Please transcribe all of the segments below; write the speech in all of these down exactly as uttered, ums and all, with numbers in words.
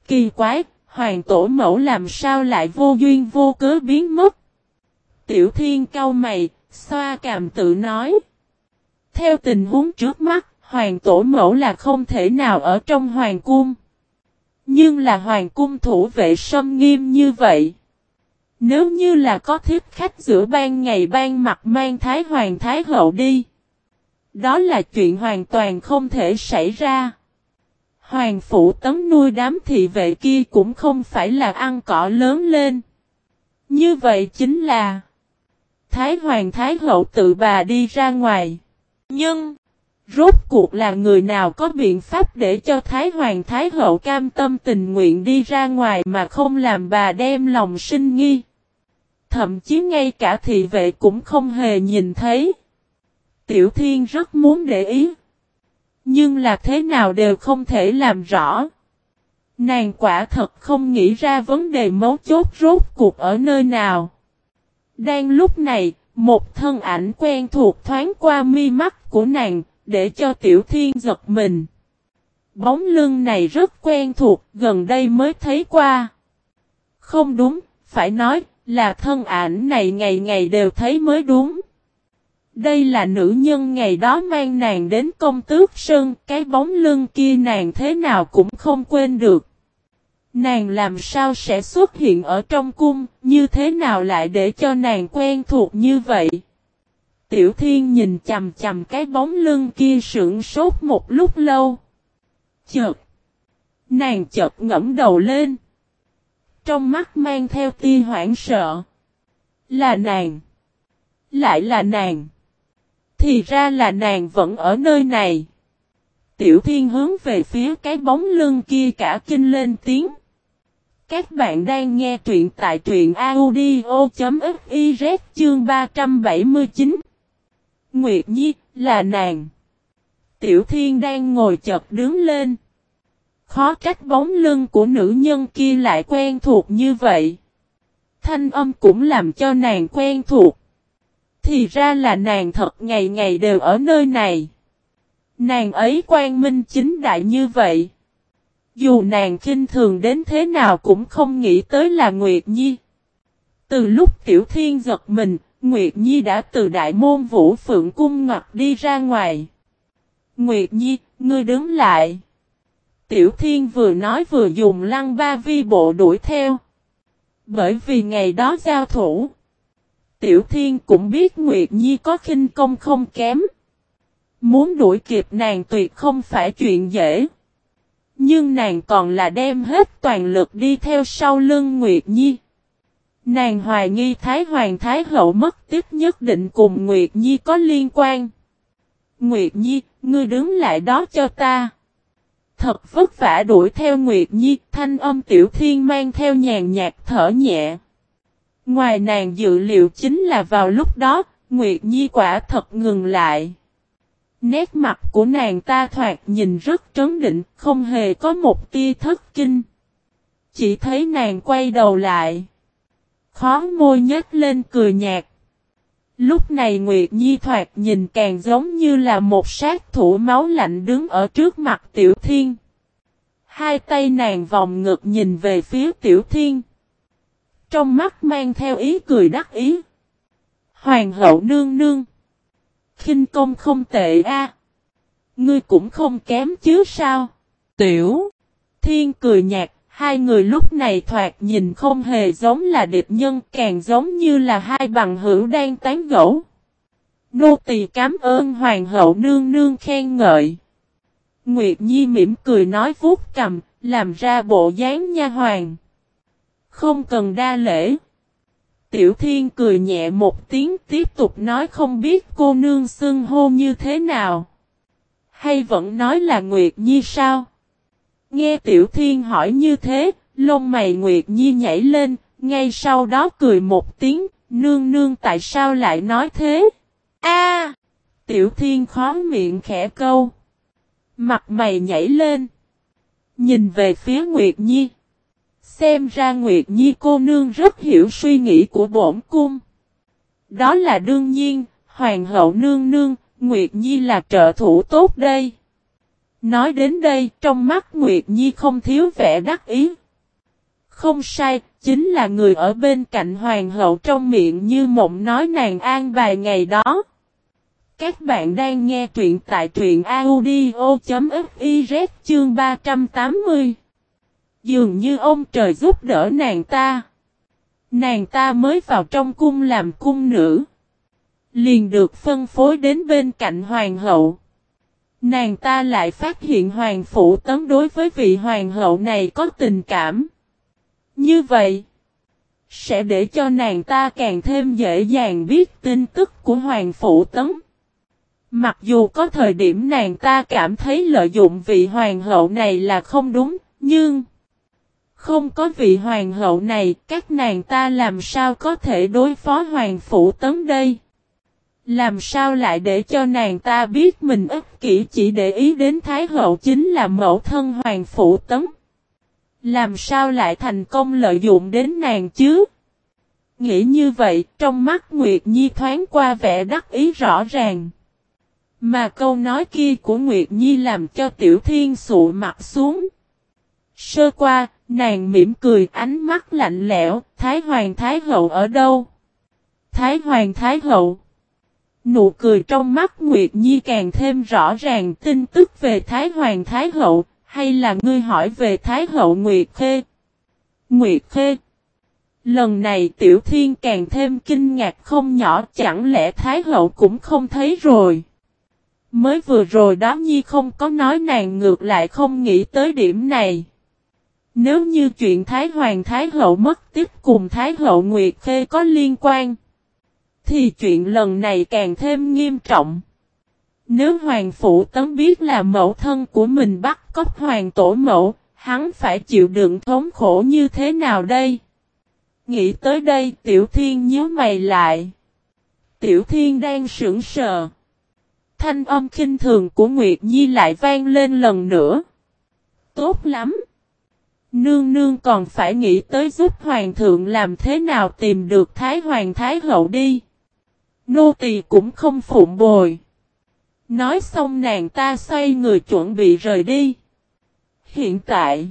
Kỳ quái, hoàng tổ mẫu làm sao lại vô duyên vô cớ biến mất? Tiểu Thiên cau mày, xoa cằm tự nói. Theo tình huống trước mắt, hoàng tổ mẫu là không thể nào ở trong hoàng cung. Nhưng là hoàng cung thủ vệ sâm nghiêm như vậy. Nếu như là có thiếp khách giữa ban ngày ban mặt mang thái hoàng thái hậu đi. Đó là chuyện hoàn toàn không thể xảy ra. Hoàng phủ tấm nuôi đám thị vệ kia cũng không phải là ăn cỏ lớn lên. Như vậy chính là thái hoàng thái hậu tự bà đi ra ngoài. Nhưng rốt cuộc là người nào có biện pháp để cho thái hoàng thái hậu cam tâm tình nguyện đi ra ngoài mà không làm bà đem lòng sinh nghi. Thậm chí ngay cả thị vệ cũng không hề nhìn thấy. Tiểu Thiên rất muốn để ý. Nhưng là thế nào đều không thể làm rõ. Nàng quả thật không nghĩ ra vấn đề mấu chốt rốt cuộc ở nơi nào. Đang lúc này, một thân ảnh quen thuộc thoáng qua mi mắt của nàng, để cho Tiểu Thiên giật mình. Bóng lưng này rất quen thuộc, gần đây mới thấy qua. Không đúng, phải nói là thân ảnh này ngày ngày đều thấy mới đúng. Đây là nữ nhân ngày đó mang nàng đến Công Tước Sơn, cái bóng lưng kia nàng thế nào cũng không quên được. Nàng làm sao sẽ xuất hiện ở trong cung, như thế nào lại để cho nàng quen thuộc như vậy? Tiểu Thiên nhìn chầm chầm cái bóng lưng kia sững sốt một lúc lâu. Chợt, nàng chợt ngẫm đầu lên. Trong mắt mang theo tia hoảng sợ. Là nàng. Lại là nàng. Thì ra là nàng vẫn ở nơi này. Tiểu Thiên hướng về phía cái bóng lưng kia cả kinh lên tiếng. Các bạn đang nghe truyện tại truyện audio.fiz chương ba trăm bảy mươi chín. Nguyệt Nhi, là nàng. Tiểu Thiên đang ngồi chợt đứng lên. Khó trách bóng lưng của nữ nhân kia lại quen thuộc như vậy. Thanh âm cũng làm cho nàng quen thuộc. Thì ra là nàng thật ngày ngày đều ở nơi này. Nàng ấy quang minh chính đại như vậy. Dù nàng khinh thường đến thế nào cũng không nghĩ tới là Nguyệt Nhi. Từ lúc Tiểu Thiên giật mình, Nguyệt Nhi đã từ đại môn Vũ Phượng Cung ngoặt đi ra ngoài. Nguyệt Nhi, ngươi đứng lại. Tiểu Thiên vừa nói vừa dùng lăng ba vi bộ đuổi theo. Bởi vì ngày đó giao thủ, Tiểu Thiên cũng biết Nguyệt Nhi có khinh công không kém. Muốn đuổi kịp nàng tuyệt không phải chuyện dễ. Nhưng nàng còn là đem hết toàn lực đi theo sau lưng Nguyệt Nhi. Nàng hoài nghi Thái Hoàng Thái Hậu mất tích nhất định cùng Nguyệt Nhi có liên quan. Nguyệt Nhi, ngươi đứng lại đó cho ta. Thật vất vả đuổi theo Nguyệt Nhi, thanh âm Tiểu Thiên mang theo nhàn nhạt thở nhẹ. Ngoài nàng dự liệu chính là vào lúc đó, Nguyệt Nhi quả thật ngừng lại. Nét mặt của nàng ta thoạt nhìn rất trấn định, không hề có một tia thất kinh. Chỉ thấy nàng quay đầu lại. Khó môi nhếch lên cười nhạt. Lúc này Nguyệt Nhi thoạt nhìn càng giống như là một sát thủ máu lạnh đứng ở trước mặt Tiểu Thiên. Hai tay nàng vòng ngực nhìn về phía Tiểu Thiên. Trong mắt mang theo ý cười đắc ý. Hoàng hậu nương nương. Khinh công không tệ a. Ngươi cũng không kém chứ sao? Tiểu Thiên cười nhạt. Hai người lúc này thoạt nhìn không hề giống là địch nhân, càng giống như là hai bằng hữu đang tán gẫu. Nô tỳ cảm ơn hoàng hậu nương nương khen ngợi. Nguyệt Nhi mỉm cười nói vuốt cầm, làm ra bộ dáng nha hoàn. Không cần đa lễ. Tiểu Thiên cười nhẹ một tiếng tiếp tục nói không biết cô nương xưng hô như thế nào. Hay vẫn nói là Nguyệt Nhi sao? Nghe Tiểu Thiên hỏi như thế, lông mày Nguyệt Nhi nhảy lên, ngay sau đó cười một tiếng, nương nương tại sao lại nói thế? A! Tiểu Thiên khó miệng khẽ câu. Mặt mày nhảy lên. Nhìn về phía Nguyệt Nhi. Xem ra Nguyệt Nhi cô nương rất hiểu suy nghĩ của bổn cung. Đó là đương nhiên, hoàng hậu nương nương, Nguyệt Nhi là trợ thủ tốt đây. Nói đến đây, trong mắt Nguyệt Nhi không thiếu vẻ đắc ý. Không sai, chính là người ở bên cạnh hoàng hậu trong miệng như mộng nói nàng an bài ngày đó. Các bạn đang nghe truyện tại truyện audio.fiz chương ba trăm tám mươi. Dường như ông trời giúp đỡ nàng ta. Nàng ta mới vào trong cung làm cung nữ. Liền được phân phối đến bên cạnh hoàng hậu. Nàng ta lại phát hiện Hoàng Phủ Tấn đối với vị hoàng hậu này có tình cảm. Như vậy, sẽ để cho nàng ta càng thêm dễ dàng biết tin tức của Hoàng Phủ Tấn. Mặc dù có thời điểm nàng ta cảm thấy lợi dụng vị hoàng hậu này là không đúng, nhưng không có vị hoàng hậu này, các nàng ta làm sao có thể đối phó Hoàng Phủ Tấn đây? Làm sao lại để cho nàng ta biết mình ích kỷ chỉ để ý đến Thái hậu chính là mẫu thân Hoàng Phủ Tấn? Làm sao lại thành công lợi dụng đến nàng chứ? Nghĩ như vậy, trong mắt Nguyệt Nhi thoáng qua vẻ đắc ý rõ ràng. Mà câu nói kia của Nguyệt Nhi làm cho Tiểu Thiên sụ mặt xuống. Sơ qua, nàng mỉm cười ánh mắt lạnh lẽo, Thái Hoàng Thái hậu ở đâu? Thái Hoàng Thái hậu. Nụ cười trong mắt Nguyệt Nhi càng thêm rõ ràng tin tức về Thái Hoàng Thái hậu, hay là ngươi hỏi về Thái hậu Nguyệt Khê? Nguyệt Khê. Lần này Tiểu Thiên càng thêm kinh ngạc không nhỏ, chẳng lẽ Thái hậu cũng không thấy rồi? Mới vừa rồi đó Nhi không có nói nàng ngược lại không nghĩ tới điểm này. Nếu như chuyện Thái Hoàng Thái hậu mất tích cùng Thái hậu Nguyệt Khê có liên quan, thì chuyện lần này càng thêm nghiêm trọng. Nếu Hoàng Phủ Tấn biết là mẫu thân của mình bắt cóc Hoàng Tổ mẫu, hắn phải chịu đựng thống khổ như thế nào đây? Nghĩ tới đây Tiểu Thiên nhíu mày lại. Tiểu Thiên đang sững sờ. Thanh âm khinh thường của Nguyệt Nhi lại vang lên lần nữa. Tốt lắm. Nương nương còn phải nghĩ tới giúp Hoàng thượng làm thế nào tìm được Thái Hoàng Thái hậu đi. Nô tỳ cũng không phụng bồi. Nói xong nàng ta xoay người chuẩn bị rời đi. Hiện tại,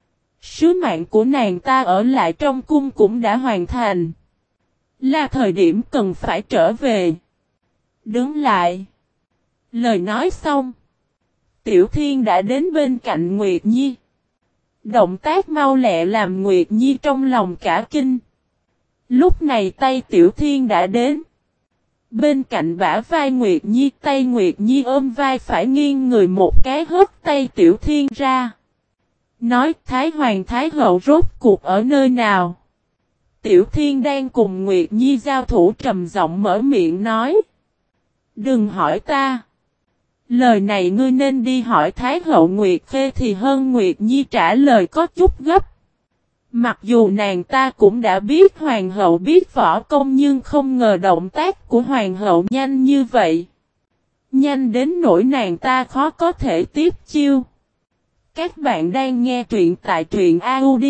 sứ mạng của nàng ta ở lại trong cung cũng đã hoàn thành. Là thời điểm cần phải trở về. Đứng lại. Lời nói xong, Tiểu Thiên đã đến bên cạnh Nguyệt Nhi. Động tác mau lẹ làm Nguyệt Nhi trong lòng cả kinh. Lúc này tay Tiểu Thiên đã đến. Bên cạnh bả vai Nguyệt Nhi, tay Nguyệt Nhi ôm vai phải nghiêng người một cái hất tay Tiểu Thiên ra. Nói Thái Hoàng Thái hậu rốt cuộc ở nơi nào? Tiểu Thiên đang cùng Nguyệt Nhi giao thủ trầm giọng mở miệng nói. Đừng hỏi ta. Lời này ngươi nên đi hỏi Thái hậu Nguyệt Khê thì hơn. Nguyệt Nhi trả lời có chút gấp. Mặc dù nàng ta cũng đã biết hoàng hậu biết võ công nhưng không ngờ động tác của hoàng hậu nhanh như vậy. Nhanh đến nỗi nàng ta khó có thể tiếp chiêu. Các bạn đang nghe truyện tại truyện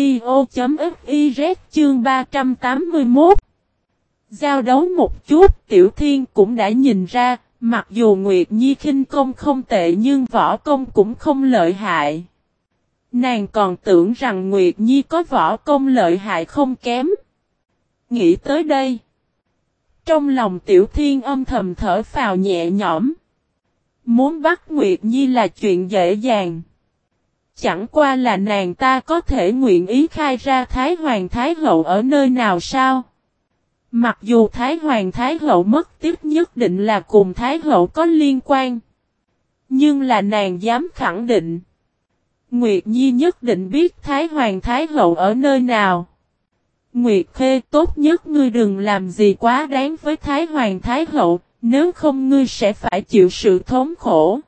audio.fiz chương ba trăm tám mươi mốt. Giao đấu một chút Tiểu Thiên cũng đã nhìn ra, mặc dù Nguyệt Nhi khinh công không tệ nhưng võ công cũng không lợi hại. Nàng còn tưởng rằng Nguyệt Nhi có võ công lợi hại không kém. Nghĩ tới đây, trong lòng Tiểu Thiên âm thầm thở phào nhẹ nhõm. Muốn bắt Nguyệt Nhi là chuyện dễ dàng. Chẳng qua là nàng ta có thể nguyện ý khai ra Thái Hoàng Thái hậu ở nơi nào sao? Mặc dù Thái Hoàng Thái hậu mất tích nhất định là cùng Thái hậu có liên quan. Nhưng là nàng dám khẳng định. Nguyệt Nhi nhất định biết Thái Hoàng Thái hậu ở nơi nào. Nguyệt Khê, tốt nhất ngươi đừng làm gì quá đáng với Thái Hoàng Thái hậu, nếu không ngươi sẽ phải chịu sự thống khổ.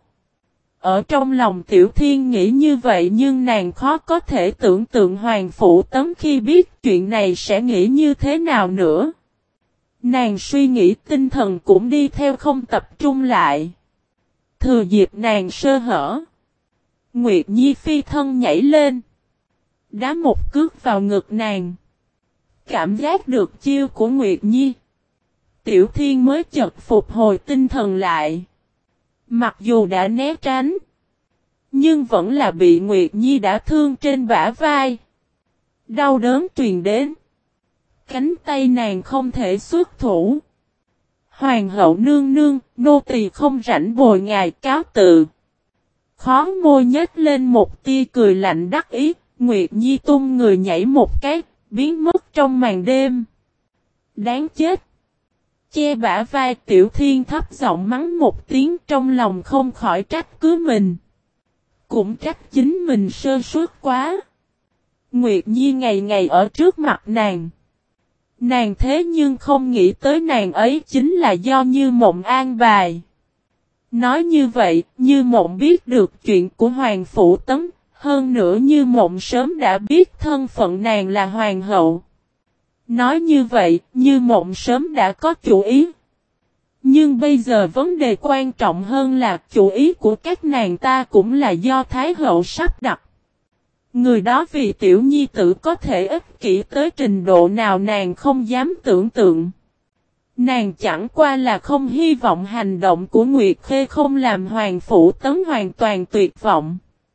Ở trong lòng Tiểu Thiên nghĩ như vậy nhưng nàng khó có thể tưởng tượng Hoàng Phủ Tấn khi biết chuyện này sẽ nghĩ như thế nào nữa. Nàng suy nghĩ tinh thần cũng đi theo không tập trung lại. Thừa dịp nàng sơ hở, Nguyệt Nhi phi thân nhảy lên, đá một cước vào ngực nàng. Cảm giác được chiêu của Nguyệt Nhi, Tiểu Thiên mới chợt phục hồi tinh thần lại. Mặc dù đã né tránh, Nhưng vẫn là bị Nguyệt Nhi đã thương trên bả vai. Đau đớn truyền đến. Cánh tay nàng không thể xuất thủ. Hoàng hậu nương nương, nô tỳ không rảnh bồi ngài, cáo tự. Khó môi nhếch lên một tia cười lạnh đắc ý, Nguyệt Nhi tung người nhảy một cái, biến mất trong màn đêm. Đáng chết! Che bả vai Tiểu Thiên thấp giọng mắng một tiếng, trong lòng không khỏi trách cứ mình. Cũng trách chính mình sơ suất quá. Nguyệt Nhi ngày ngày ở trước mặt nàng. Nàng thế nhưng không nghĩ tới nàng ấy chính là do Như Mộng an bài. Nói như vậy, Như Mộng biết được chuyện của Hoàng Phủ Tấn, hơn nữa Như Mộng sớm đã biết thân phận nàng là Hoàng hậu. Nói như vậy, Như Mộng sớm đã có chủ ý. Nhưng bây giờ vấn đề quan trọng hơn là chủ ý của các nàng ta cũng là do Thái hậu sắp đặt. Người đó vì tiểu nhi tử có thể ích kỷ tới trình độ nào nàng không dám tưởng tượng. Nàng chẳng qua là không hy vọng hành động của Nguyệt Khê không làm Hoàng Phủ Tấn hoàn toàn tuyệt vọng.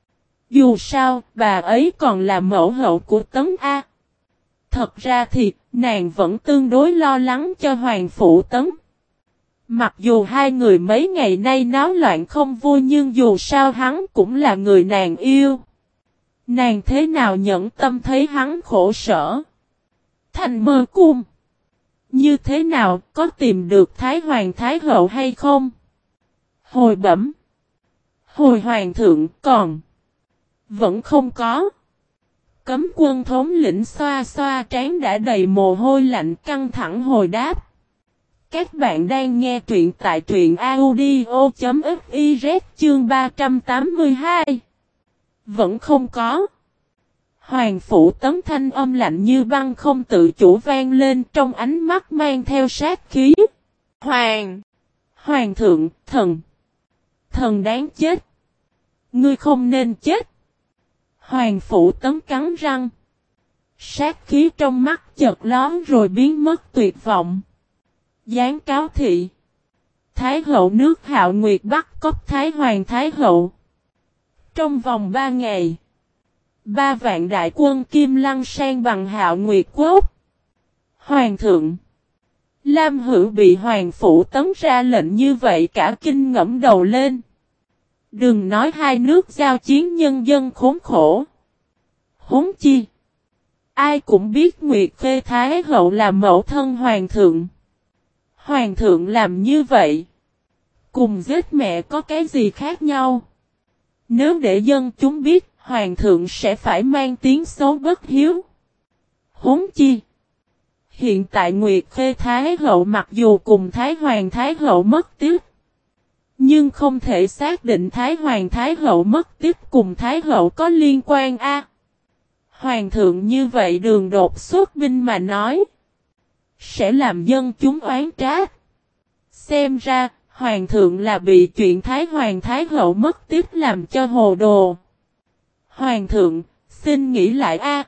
Dù sao, bà ấy còn là mẫu hậu của Tấn A. Thật ra thì, nàng vẫn tương đối lo lắng cho Hoàng Phủ Tấn. Mặc dù hai người mấy ngày nay náo loạn không vui nhưng dù sao hắn cũng là người nàng yêu. Nàng thế nào nhẫn tâm thấy hắn khổ sở. Thành mơ cung. Như thế nào, có tìm được Thái Hoàng Thái Hậu hay không? Hồi bẩm. Hồi Hoàng thượng còn. Vẫn không có. Cấm quân thống lĩnh xoa xoa trán đã đầy mồ hôi lạnh căng thẳng hồi đáp. Các bạn đang nghe truyện tại truyện audio.fiz chương ba trăm tám mươi hai. Vẫn không có. Hoàng Phủ Tấn thanh âm lạnh như băng không tự chủ vang lên trong ánh mắt mang theo sát khí. Hoàng! Hoàng thượng, thần! Thần đáng chết! Ngươi không nên chết! Hoàng Phủ Tấn cắn răng. Sát khí trong mắt chợt lón rồi biến mất tuyệt vọng. Giáng cáo thị. Thái hậu nước Hạo Nguyệt bắt cóc Thái Hoàng Thái hậu. Trong vòng ba ngày. Ba vạn đại quân Kim Lăng sang bằng Hạo Nguyệt quốc. Hoàng thượng. Lam Hữu bị Hoàng Phủ Tấn ra lệnh như vậy cả kinh ngẫm đầu lên. Đừng nói hai nước giao chiến nhân dân khốn khổ. Huống chi. Ai cũng biết Nguyệt Khê Thái hậu là mẫu thân Hoàng thượng. Hoàng thượng làm như vậy. Cùng giết mẹ có cái gì khác nhau. Nếu để dân chúng biết Hoàng thượng sẽ phải mang tiếng xấu bất hiếu. Huống chi. Hiện tại Nguyệt Khê Thái hậu mặc dù cùng Thái Hoàng Thái hậu mất tiếc. Nhưng không thể xác định Thái Hoàng Thái hậu mất tiếc cùng Thái hậu có liên quan a. À, Hoàng thượng như vậy đường đột xuất binh mà nói. Sẽ làm dân chúng oán trách. Xem ra, Hoàng thượng là bị chuyện Thái Hoàng Thái hậu mất tiếc làm cho hồ đồ. Hoàng thượng, xin nghĩ lại a. À,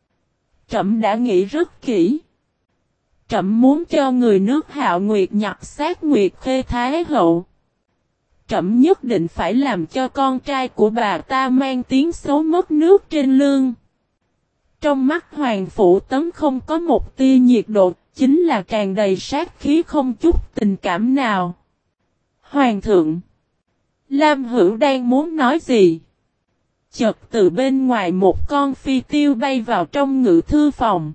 Trẫm đã nghĩ rất kỹ. Trẫm muốn cho người nước Hạo Nguyệt nhặt xác Nguyệt Khê Thái hậu. Trẫm nhất định phải làm cho con trai của bà ta mang tiếng xấu mất nước trên lương. Trong mắt Hoàng Phủ Tấn không có một tia nhiệt độ, chính là tràn đầy sát khí không chút tình cảm nào. Hoàng thượng. Lam Hữu đang muốn nói gì? Chợt từ bên ngoài một con phi tiêu bay vào trong ngự thư phòng.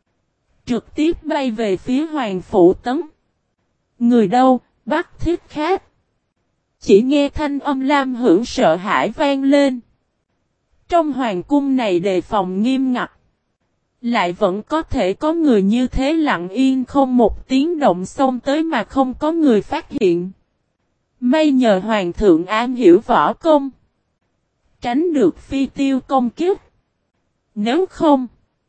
Trực tiếp bay về phía Hoàng Phủ Tấn. Người đâu, bắt thiết khác. Chỉ nghe thanh âm Lam Hữu sợ hãi vang lên. Trong hoàng cung này đề phòng nghiêm ngặt. Lại vẫn có thể có người như thế lặng yên không một tiếng động xông tới mà không có người phát hiện. May nhờ hoàng thượng an hiểu võ công. Tránh được phi tiêu công kích. Nếu không,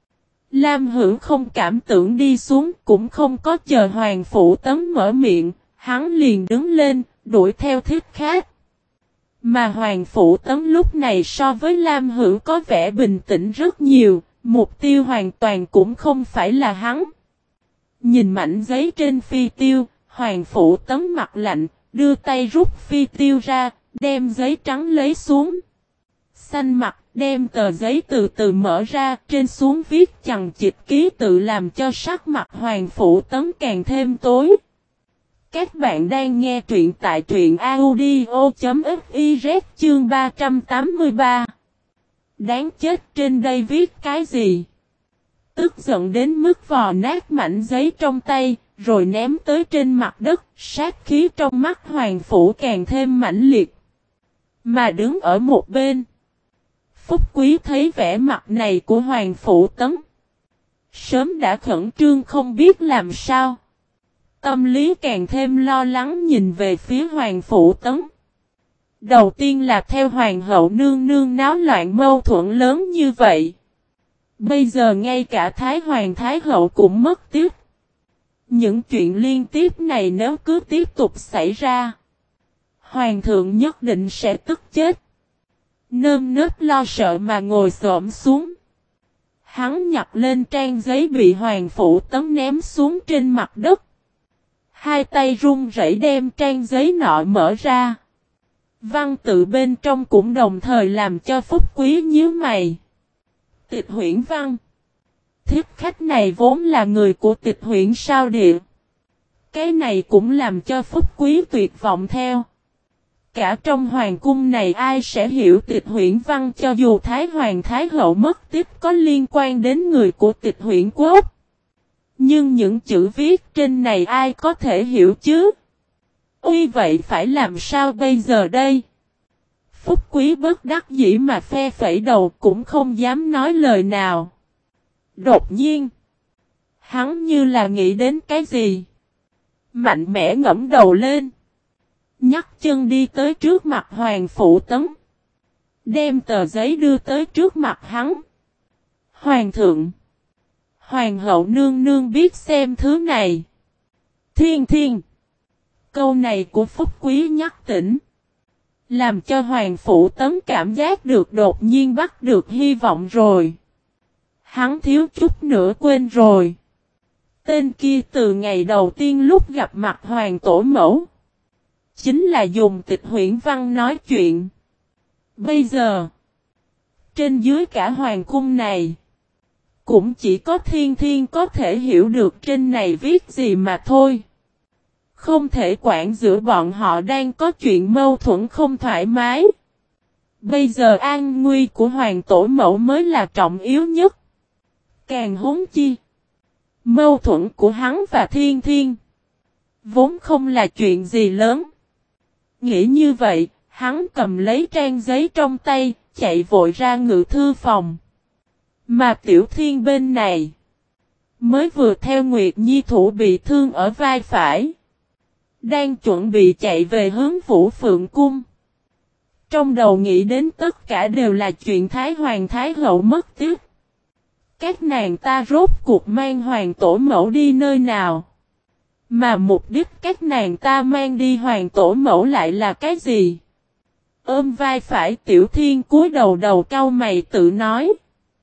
Lam Hữu không cảm tưởng đi xuống cũng không có chờ Hoàng Phủ Tấn mở miệng, hắn liền đứng lên, đuổi theo thiết khác. Mà Hoàng Phủ Tấn lúc này so với Lam Hữu có vẻ bình tĩnh rất nhiều, mục tiêu hoàn toàn cũng không phải là hắn. Nhìn mảnh giấy trên phi tiêu, Hoàng Phủ Tấn mặt lạnh, đưa tay rút phi tiêu ra, đem giấy trắng lấy xuống. xanh mặt, đem tờ giấy từ từ mở ra, trên xuống viết chằng chịt ký tự làm cho sắc mặt Hoàng Phủ Tấn càng thêm tối. Các bạn đang nghe truyện tại truyện audio.fiz chương ba trăm tám mươi ba. Đáng chết, trên đây viết cái gì? Tức giận đến mức vò nát mảnh giấy trong tay, rồi ném tới trên mặt đất, sát khí trong mắt Hoàng Phủ càng thêm mãnh liệt. Mà đứng ở một bên, Phúc Quý thấy vẻ mặt này của Hoàng Phủ Tấn, sớm đã khẩn trương không biết làm sao. Tâm lý càng thêm lo lắng nhìn về phía Hoàng Phủ Tấn. Đầu tiên là theo Hoàng hậu nương nương náo loạn mâu thuẫn lớn như vậy. Bây giờ ngay cả Thái Hoàng Thái hậu cũng mất tiếc. Những chuyện liên tiếp này nếu cứ tiếp tục xảy ra, Hoàng thượng nhất định sẽ tức chết. Nơm nớp lo sợ mà ngồi xổm xuống. Hắn nhặt lên trang giấy bị Hoàng Phủ Tấn ném xuống trên mặt đất. Hai tay run rẩy đem trang giấy nọ mở ra. Văn tự bên trong cũng đồng thời làm cho Phúc Quý nhíu mày. Tịch Huyễn Văn. Thiếp khách này vốn là người của Tịch Huyễn Sao Địa. Cái này cũng làm cho Phúc Quý tuyệt vọng theo. Cả trong hoàng cung này ai sẽ hiểu Tịch Huyễn Văn, cho dù Thái Hoàng Thái hậu mất tiếp có liên quan đến người của Tịch Huyễn Quốc. Nhưng những chữ viết trên này ai có thể hiểu chứ? Uy vậy phải làm sao bây giờ đây? Phúc Quý bất đắc dĩ mà phe phẩy đầu cũng không dám nói lời nào. Đột nhiên, hắn như là nghĩ đến cái gì. Mạnh mẽ ngẫm đầu lên. Nhắc chân đi tới trước mặt Hoàng Phủ Tấn. Đem tờ giấy đưa tới trước mặt hắn. Hoàng thượng. Hoàng hậu nương nương biết xem thứ này. Thiên thiên. Câu này của Phúc Quý nhắc tỉnh. Làm cho Hoàng Phủ Tấn cảm giác được đột nhiên bắt được hy vọng rồi. Hắn thiếu chút nữa quên rồi. Tên kia từ ngày đầu tiên lúc gặp mặt Hoàng Tổ Mẫu, chính là dùng Tịch Huyễn Văn nói chuyện. Bây giờ, trên dưới cả hoàng cung này, cũng chỉ có Thiên Thiên có thể hiểu được trên này viết gì mà thôi. Không thể quản giữa bọn họ đang có chuyện mâu thuẫn không thoải mái. Bây giờ an nguy của Hoàng Tổ Mẫu mới là trọng yếu nhất. Càng huống chi, mâu thuẫn của hắn và Thiên Thiên vốn không là chuyện gì lớn. Nghĩ như vậy, hắn cầm lấy trang giấy trong tay, chạy vội ra ngự thư phòng. Mà Tiểu Thiên bên này, mới vừa theo Nguyệt Nhi thủ bị thương ở vai phải, đang chuẩn bị chạy về hướng Vũ Phượng Cung. Trong đầu nghĩ đến tất cả đều là chuyện Thái Hoàng Thái hậu mất tiếc. Các nàng ta rốt cuộc mang Hoàng Tổ Mẫu đi nơi nào? Mà mục đích các nàng ta mang đi Hoàng Tổ Mẫu lại là cái gì? Ôm vai phải Tiểu Thiên cúi đầu đầu cau mày tự nói.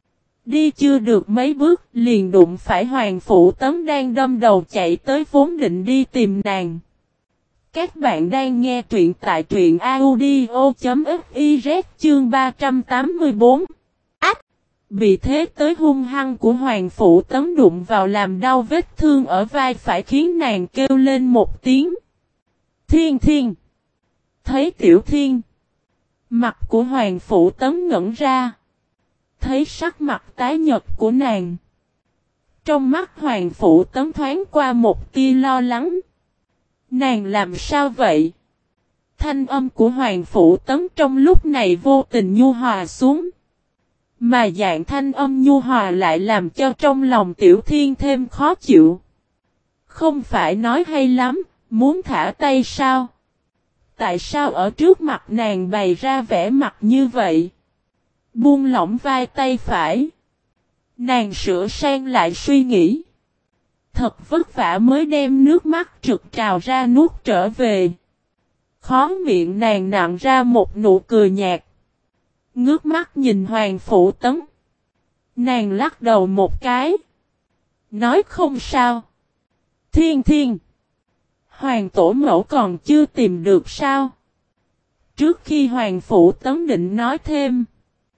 Đi chưa được mấy bước liền đụng phải Hoàng Phủ Tấn đang đâm đầu chạy tới vốn định đi tìm nàng. Các bạn đang nghe truyện tại truyện audio.fiz chương ba trăm tám mươi bốn. Ách! Bị thế tới hung hăng của Hoàng Phủ Tấn đụng vào làm đau vết thương ở vai phải khiến nàng kêu lên một tiếng. Thiên Thiên! Thấy Tiểu Thiên! Mặt của Hoàng Phủ Tấn ngẩn ra. Thấy sắc mặt tái nhợt của nàng. Trong mắt Hoàng Phủ Tấn thoáng qua một tia lo lắng. Nàng làm sao vậy? Thanh âm của Hoàng Phủ Tấn trong lúc này vô tình nhu hòa xuống. Mà dạng thanh âm nhu hòa lại làm cho trong lòng Tiểu Thiên thêm khó chịu. Không phải nói hay lắm, muốn thả tay sao? Tại sao ở trước mặt nàng bày ra vẻ mặt như vậy? Buông lỏng vai tay phải. Nàng sửa sang lại suy nghĩ. Thật vất vả mới đem nước mắt trực trào ra nuốt trở về. Khó miệng nàng nặn ra một nụ cười nhạt. Ngước mắt nhìn Hoàng Phủ Tấn. Nàng lắc đầu một cái. Nói không sao. Thiên Thiên. Hoàng Tổ Mẫu còn chưa tìm được sao? Trước khi Hoàng Phủ Tấn định nói thêm.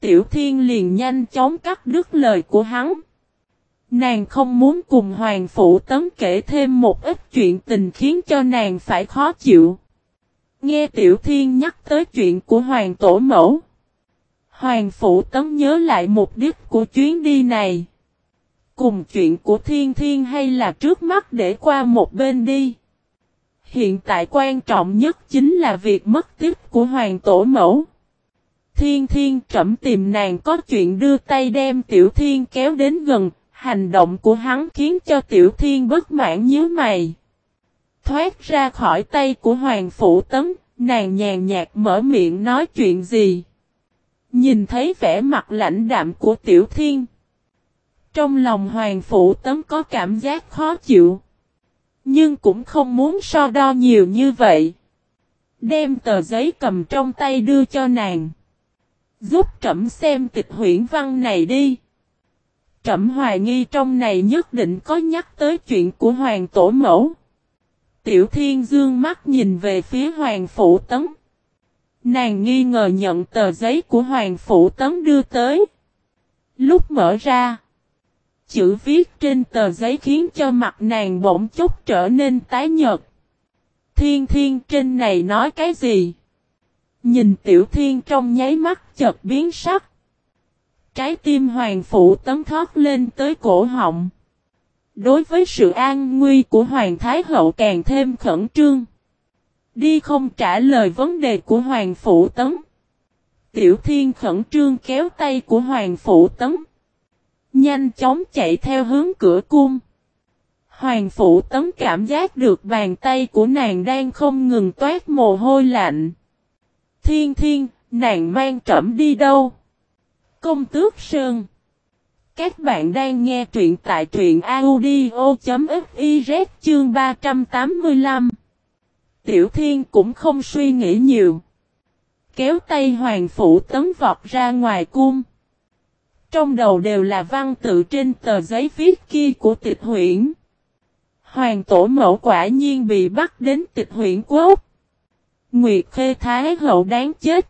Tiểu Thiên liền nhanh chóng cắt đứt lời của hắn. Nàng không muốn cùng Hoàng Phủ Tấn kể thêm một ít chuyện tình khiến cho nàng phải khó chịu. Nghe Tiểu Thiên nhắc tới chuyện của Hoàng Tổ Mẫu. Hoàng Phủ Tấn nhớ lại mục đích của chuyến đi này. Cùng chuyện của Thiên Thiên hay là trước mắt để qua một bên đi. Hiện tại quan trọng nhất chính là việc mất tích của Hoàng Tổ Mẫu. Thiên Thiên trẫm tìm nàng có chuyện đưa tay đem Tiểu Thiên kéo đến gần. Hành động của hắn khiến cho Tiểu Thiên bất mãn nhíu mày. Thoát ra khỏi tay của Hoàng Phủ Tấn, nàng nhàn nhạt mở miệng nói chuyện gì. Nhìn thấy vẻ mặt lãnh đạm của Tiểu Thiên. Trong lòng Hoàng Phủ Tấn có cảm giác khó chịu. Nhưng cũng không muốn so đo nhiều như vậy. Đem tờ giấy cầm trong tay đưa cho nàng. Giúp trẫm xem tịch huyễn văn này đi. Trẫm hoài nghi trong này nhất định có nhắc tới chuyện của Hoàng Tổ Mẫu. Tiểu Thiên dương mắt nhìn về phía Hoàng Phủ Tấn. Nàng nghi ngờ nhận tờ giấy của Hoàng Phủ Tấn đưa tới. Lúc mở ra, chữ viết trên tờ giấy khiến cho mặt nàng bỗng chốc trở nên tái nhợt. Thiên Thiên trên này nói cái gì? Nhìn Tiểu Thiên trong nháy mắt chợt biến sắc. Trái tim Hoàng Phủ Tấn thoát lên tới cổ họng. Đối với sự an nguy của Hoàng Thái Hậu càng thêm khẩn trương. Đi không trả lời vấn đề của Hoàng Phủ Tấn. Tiểu Thiên khẩn trương kéo tay của Hoàng Phủ Tấn. Nhanh chóng chạy theo hướng cửa cung. Hoàng Phủ Tấn cảm giác được bàn tay của nàng đang không ngừng toát mồ hôi lạnh. Thiên Thiên, nàng mang trẫm đi đâu? Công Tước Sơn. Các bạn đang nghe truyện tại truyện audio.fiz chương ba trăm tám mươi lăm. Tiểu Thiên cũng không suy nghĩ nhiều. Kéo tay Hoàng Phủ Tấn vọt ra ngoài cung. Trong đầu đều là văn tự trên tờ giấy viết kia của Tịch Huyễn. Hoàng Tổ Mẫu quả nhiên bị bắt đến Tịch Huyễn Quốc. Nguyệt Khê Thái Hậu đáng chết.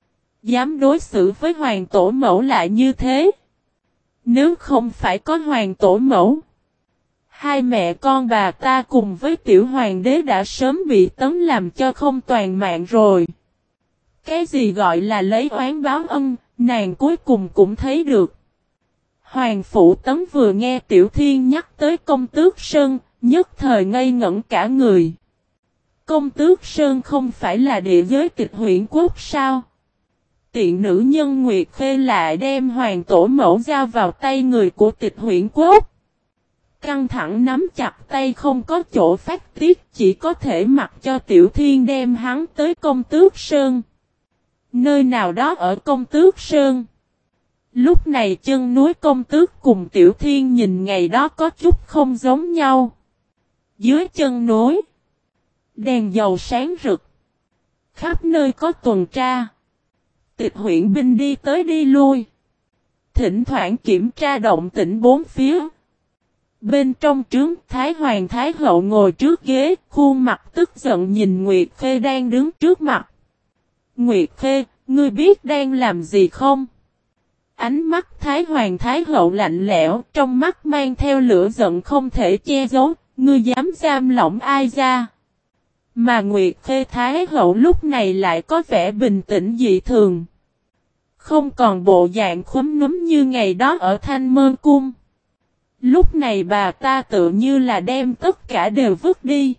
Dám đối xử với Hoàng Tổ Mẫu lại như thế. Nếu không phải có Hoàng Tổ Mẫu, hai mẹ con bà ta cùng với Tiểu Hoàng đế đã sớm bị Tấn làm cho không toàn mạng rồi. Cái gì gọi là lấy oán báo ân, nàng cuối cùng cũng thấy được. Hoàng Phủ Tấn vừa nghe Tiểu Thiên nhắc tới Công Tước Sơn, nhất thời ngây ngẩn cả người. Công Tước Sơn không phải là địa giới Tịch Huyễn Quốc sao? Tiện nữ nhân Nguyệt Khê lại đem Hoàng Tổ Mẫu giao vào tay người của Tịch Huyễn Quốc. Căng thẳng nắm chặt tay không có chỗ phát tiết, chỉ có thể mặc cho Tiểu Thiên đem hắn tới Công Tước Sơn. Nơi nào đó ở Công Tước Sơn. Lúc này chân núi Công Tước cùng Tiểu Thiên nhìn ngày đó có chút không giống nhau. Dưới chân núi, đèn dầu sáng rực. Khắp nơi có tuần tra. Tịch Huyễn binh đi tới đi lui. Thỉnh thoảng kiểm tra động tĩnh bốn phía. Bên trong trướng, Thái Hoàng Thái Hậu ngồi trước ghế, khuôn mặt tức giận nhìn Nguyệt Khê đang đứng trước mặt. Nguyệt Khê, ngươi biết đang làm gì không? Ánh mắt Thái Hoàng Thái Hậu lạnh lẽo, trong mắt mang theo lửa giận không thể che giấu, ngươi dám giam lỏng ai ra? Mà Nguyệt Khê Thái Hậu lúc này lại có vẻ bình tĩnh dị thường. Không còn bộ dạng khúm núm như ngày đó ở Thanh Mơ Cung. Lúc này bà ta tự như là đem tất cả đều vứt đi.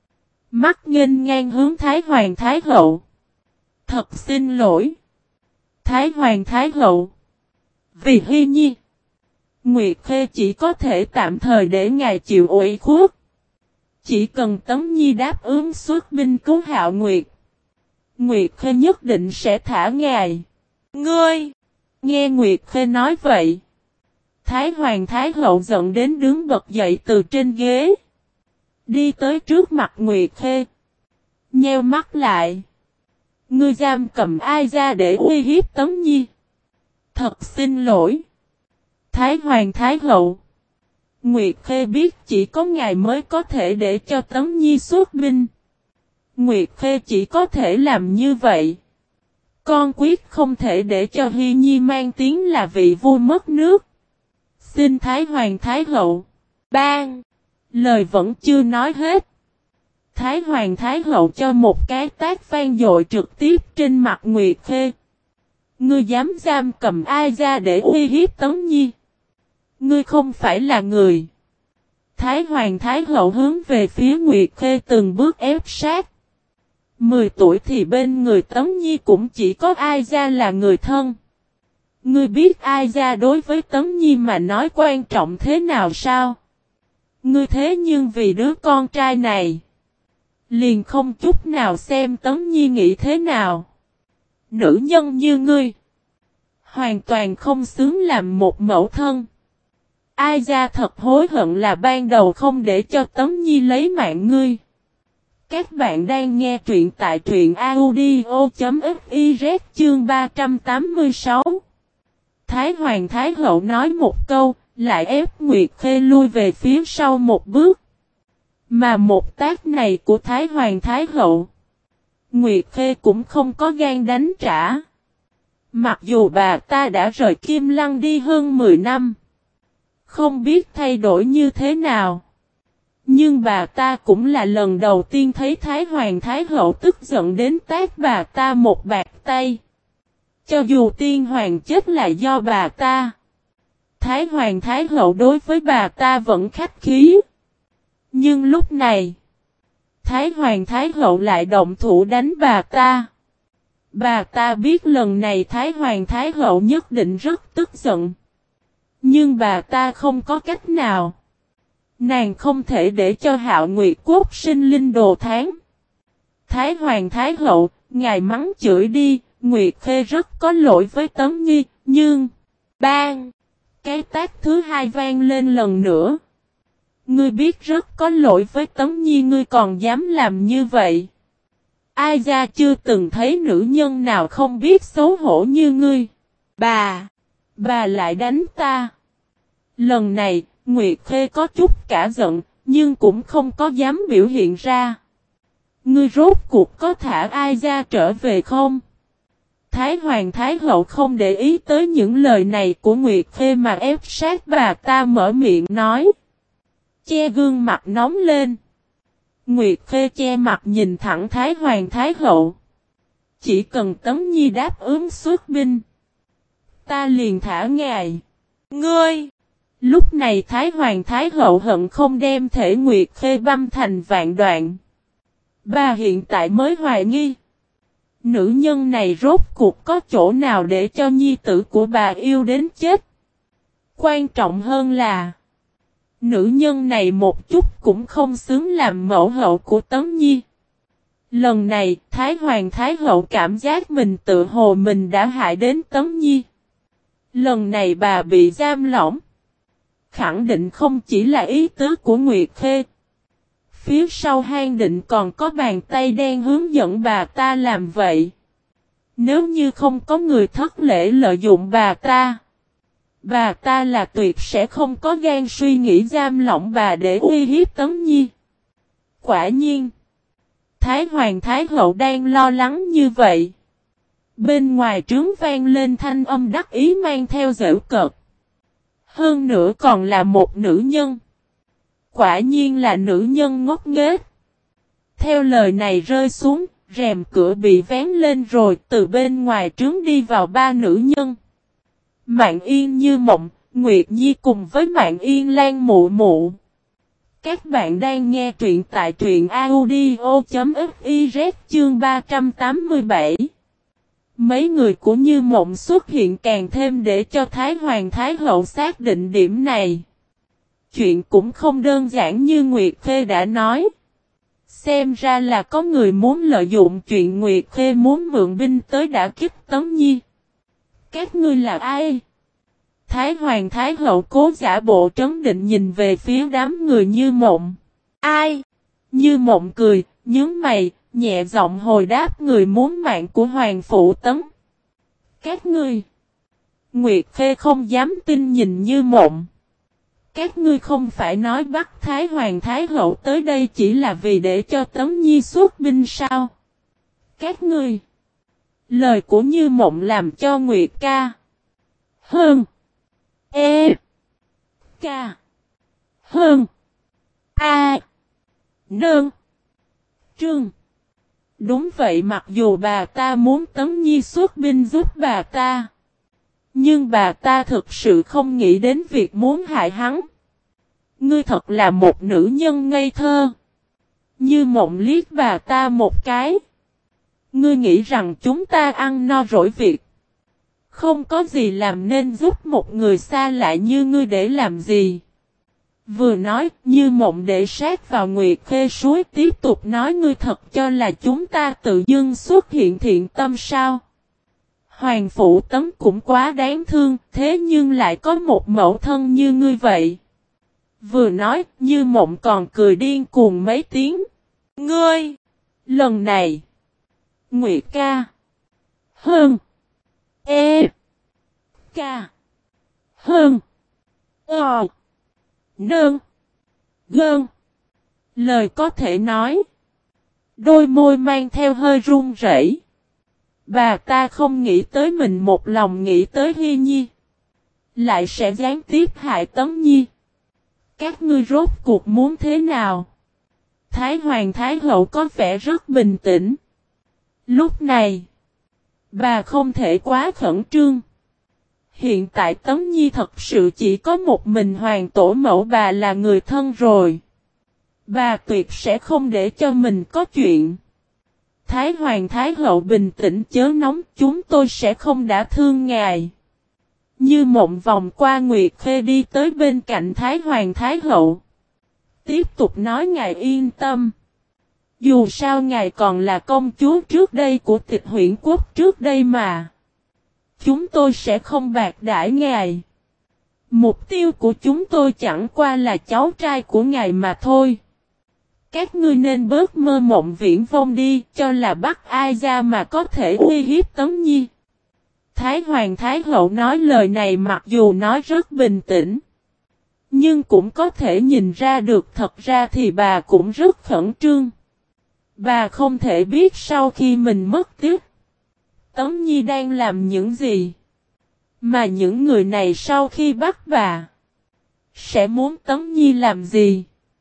Mắt nghênh ngang hướng Thái Hoàng Thái Hậu. Thật xin lỗi. Thái Hoàng Thái Hậu. Vì Hy Nhi. Nguyệt Khê chỉ có thể tạm thời để ngài chịu ủy khuất. Chỉ cần Tấn Nhi đáp ứng xuất binh cứu Hạo Nguyệt. Nguyệt Khê nhất định sẽ thả ngài. Ngươi! Nghe Nguyệt Khê nói vậy. Thái Hoàng Thái Hậu giận đến đứng bật dậy từ trên ghế. Đi tới trước mặt Nguyệt Khê. Nheo mắt lại. Ngươi giam cầm ai ra để uy hiếp Tấn Nhi? Thật xin lỗi. Thái Hoàng Thái Hậu. Nguyệt Khê biết chỉ có ngài mới có thể để cho Tấn Nhi xuất binh. Nguyệt Khê chỉ có thể làm như vậy. Con quyết không thể để cho Hy Nhi mang tiếng là vị vua mất nước. Xin Thái Hoàng Thái Hậu ban. Lời vẫn chưa nói hết. Thái Hoàng Thái Hậu cho một cái tát vang dội trực tiếp trên mặt Nguyệt Khê. Ngươi dám giam cầm ai ra để uy hiếp Tấn Nhi? Ngươi không phải là người. Thái Hoàng Thái Hậu hướng về phía Nguyệt Khê từng bước ép sát. Mười tuổi thì bên người Tấn Nhi cũng chỉ có ai ra là người thân. Ngươi biết ai ra đối với Tấn Nhi mà nói quan trọng thế nào sao? Ngươi thế nhưng vì đứa con trai này, liền không chút nào xem Tấn Nhi nghĩ thế nào. Nữ nhân như ngươi, hoàn toàn không xứng làm một mẫu thân. Ai ra thật hối hận là ban đầu không để cho Tấn Nhi lấy mạng ngươi. Các bạn đang nghe truyện tại truyện audio chấm fiz chương ba trăm tám mươi sáu. Thái Hoàng Thái Hậu nói một câu, lại ép Nguyệt Khê lui về phía sau một bước. Mà một tác này của Thái Hoàng Thái Hậu, Nguyệt Khê cũng không có gan đánh trả. Mặc dù bà ta đã rời Kim Lăng đi hơn mười năm, không biết thay đổi như thế nào, nhưng bà ta cũng là lần đầu tiên thấy Thái Hoàng Thái Hậu tức giận đến tát bà ta một bạt tay. Cho dù tiên hoàng chết là do bà ta, Thái Hoàng Thái Hậu đối với bà ta vẫn khách khí. Nhưng lúc này, Thái Hoàng Thái Hậu lại động thủ đánh bà ta. Bà ta biết lần này Thái Hoàng Thái Hậu nhất định rất tức giận. Nhưng bà ta không có cách nào. Nàng không thể để cho Hạo Nguyệt Quốc sinh linh đồ tháng. Thái Hoàng Thái Hậu, ngài mắng chửi đi, Nguyệt Khê rất có lỗi với Tấn Nhi, nhưng... Bang! Cái tát thứ hai vang lên lần nữa. Ngươi biết rất có lỗi với Tấn Nhi, ngươi còn dám làm như vậy. Ai ra chưa từng thấy nữ nhân nào không biết xấu hổ như ngươi. Bà! Bà lại đánh ta. Lần này, Nguyệt Khê có chút cả giận, nhưng cũng không có dám biểu hiện ra. Ngươi rốt cuộc có thả ai ra trở về không? Thái Hoàng Thái Hậu không để ý tới những lời này của Nguyệt Khê mà ép sát bà ta mở miệng nói. Che gương mặt nóng lên. Nguyệt Khê che mặt nhìn thẳng Thái Hoàng Thái Hậu. Chỉ cần Tấn Nhi đáp ứng xuất binh, ta liền thả ngài. Ngươi! Lúc này Thái Hoàng Thái Hậu hận không đem thể Nguyệt Khê băm thành vạn đoạn. Bà hiện tại mới hoài nghi. Nữ nhân này rốt cuộc có chỗ nào để cho nhi tử của bà yêu đến chết. Quan trọng hơn là, nữ nhân này một chút cũng không xứng làm mẫu hậu của Tấn Nhi. Lần này, Thái Hoàng Thái Hậu cảm giác mình tự hồ mình đã hại đến Tấn Nhi. Lần này bà bị giam lỏng. Khẳng định không chỉ là ý tứ của Nguyệt Khê. Phía sau hang định còn có bàn tay đen hướng dẫn bà ta làm vậy. Nếu như không có người thất lễ lợi dụng bà ta, bà ta là tuyệt sẽ không có gan suy nghĩ giam lỏng bà để uy hiếp Tấn Nhi. Quả nhiên, Thái Hoàng Thái Hậu đang lo lắng như vậy. Bên ngoài trướng vang lên thanh âm đắc ý mang theo giễu cợt. Hơn nữa còn là một nữ nhân. Quả nhiên là nữ nhân ngốc nghếch. Theo lời này rơi xuống, rèm cửa bị vén lên rồi, từ bên ngoài trướng đi vào ba nữ nhân. Mạn Yên Như Mộng, Nguyệt Nhi cùng với Mạn Yên Lan Mụ Mụ. Các bạn đang nghe truyện tại truyện audio chấm fiz chương ba trăm tám mươi bảy. Mấy người của Như Mộng xuất hiện càng thêm để cho Thái Hoàng Thái Hậu xác định điểm này. Chuyện cũng không đơn giản như Nguyệt Khê đã nói. Xem ra là có người muốn lợi dụng chuyện Nguyệt Khê muốn mượn binh tới đã kích Tấn Nhi. Các ngươi là ai? Thái Hoàng Thái Hậu cố giả bộ trấn định nhìn về phía đám người Như Mộng. Ai? Như Mộng cười, nhướng mày, nhẹ giọng hồi đáp người muốn mạng của Hoàng Phụ Tấn. Các ngươi. Nguyệt Khê không dám tin nhìn Như Mộng. Các ngươi không phải nói bắt Thái Hoàng Thái Hậu tới đây chỉ là vì để cho Tấn Nhi xuất binh sao? Các ngươi. Lời của Như Mộng làm cho Nguyệt ca. Hơn. E. Ca. Hơn. A. Nương. Trương. Đúng vậy, mặc dù bà ta muốn Tấn Nhi xuất binh giúp bà ta, nhưng bà ta thực sự không nghĩ đến việc muốn hại hắn. Ngươi thật là một nữ nhân ngây thơ. Như Mộng liếc bà ta một cái. Ngươi nghĩ rằng chúng ta ăn no rỗi việc, không có gì làm nên giúp một người xa lạ như ngươi để làm gì? Vừa nói, Như Mộng để sát vào Nguyệt Khê suối tiếp tục nói, ngươi thật cho là chúng ta tự dưng xuất hiện thiện tâm sao? Hoàng Phủ Tấn cũng quá đáng thương, thế nhưng lại có một mẫu thân như ngươi vậy. Vừa nói, Như Mộng còn cười điên cuồng mấy tiếng. Ngươi! Lần này! Nguyệt ca! Hơn! E! Ca! Hơn! Ờ! Nương! Gơn! Lời có thể nói. Đôi môi mang theo hơi run rẩy. Bà ta không nghĩ tới mình một lòng nghĩ tới Hy Nhi, lại sẽ gián tiếp hại Tấn Nhi. Các ngươi rốt cuộc muốn thế nào? Thái Hoàng Thái Hậu có vẻ rất bình tĩnh. Lúc này, bà không thể quá khẩn trương. Hiện tại Tấn Nhi thật sự chỉ có một mình Hoàng Tổ Mẫu bà là người thân rồi. Bà tuyệt sẽ không để cho mình có chuyện. Thái Hoàng Thái Hậu bình tĩnh chớ nóng, chúng tôi sẽ không đã thương ngài. Như Mộng vòng qua Nguyệt Khê đi tới bên cạnh Thái Hoàng Thái Hậu. Tiếp tục nói, ngài yên tâm. Dù sao ngài còn là công chúa trước đây của Tịch Huyễn Quốc trước đây mà. Chúng tôi sẽ không bạc đãi ngài. Mục tiêu của chúng tôi chẳng qua là cháu trai của ngài mà thôi. Các ngươi nên bớt mơ mộng viễn vông đi, cho là bắt ai ra mà có thể uy hiếp Tấn Nhi. Thái Hoàng Thái Hậu nói lời này mặc dù nói rất bình tĩnh, nhưng cũng có thể nhìn ra được thật ra thì bà cũng rất khẩn trương. Bà không thể biết sau khi mình mất tiếc, Tấn Nhi đang làm những gì. Mà những người này sau khi bắt bà, sẽ muốn Tấn Nhi làm gì.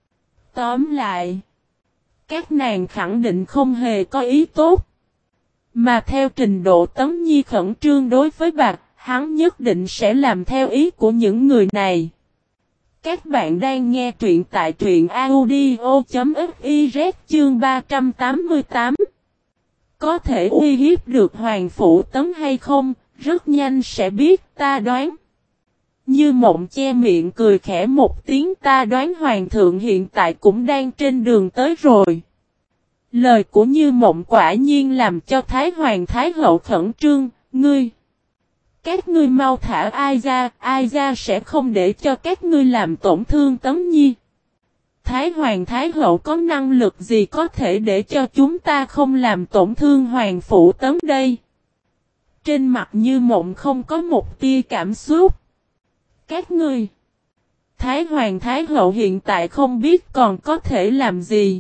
Tóm lại, các nàng khẳng định không hề có ý tốt. Mà theo trình độ Tấn Nhi khẩn trương đối với bà, hắn nhất định sẽ làm theo ý của những người này. Các bạn đang nghe truyện tại truyện audio chấm fiz chương ba trăm tám mươi tám. Có thể uy hiếp được Hoàng Phủ Tấn hay không, rất nhanh sẽ biết, ta đoán. Như Mộng che miệng cười khẽ một tiếng, ta đoán Hoàng thượng hiện tại cũng đang trên đường tới rồi. Lời của Như Mộng quả nhiên làm cho Thái Hoàng Thái Hậu khẩn trương, ngươi. Các ngươi mau thả ai ra, ai ra sẽ không để cho các ngươi làm tổn thương Tấn Nhi. Thái Hoàng Thái Hậu có năng lực gì có thể để cho chúng ta không làm tổn thương Hoàng Phủ Tấn đây? Trên mặt Như Mộng không có một tia cảm xúc. Các ngươi. Thái Hoàng Thái Hậu hiện tại không biết còn có thể làm gì.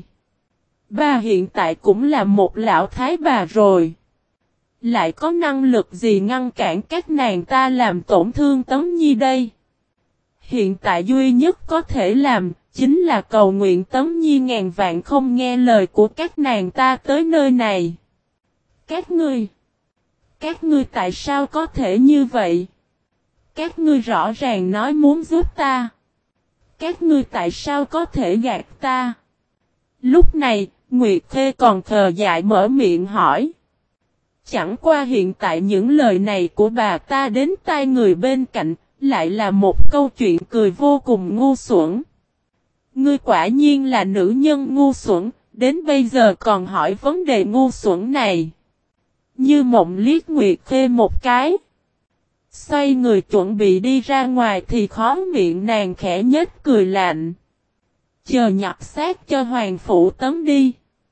Bà hiện tại cũng là một lão thái bà rồi. Lại có năng lực gì ngăn cản các nàng ta làm tổn thương Tấn Nhi đây? Hiện tại duy nhất có thể làm, chính là cầu nguyện Tấn Nhi ngàn vạn không nghe lời của các nàng ta tới nơi này. Các ngươi! Các ngươi tại sao có thể như vậy? Các ngươi rõ ràng nói muốn giúp ta. Các ngươi tại sao có thể gạt ta? Lúc này, Nguyệt Khê còn khờ dại mở miệng hỏi. Chẳng qua hiện tại những lời này của bà ta đến tai người bên cạnh, lại là một câu chuyện cười vô cùng ngu xuẩn. Ngươi quả nhiên là nữ nhân ngu xuẩn, đến bây giờ còn hỏi vấn đề ngu xuẩn này. Như Mộng liếc Nguyệt Khê một cái. Xoay người chuẩn bị đi ra ngoài thì khó miệng nàng khẽ nhếch cười lạnh. Chờ nhặt xác cho Hoàng Phủ Tấn đi.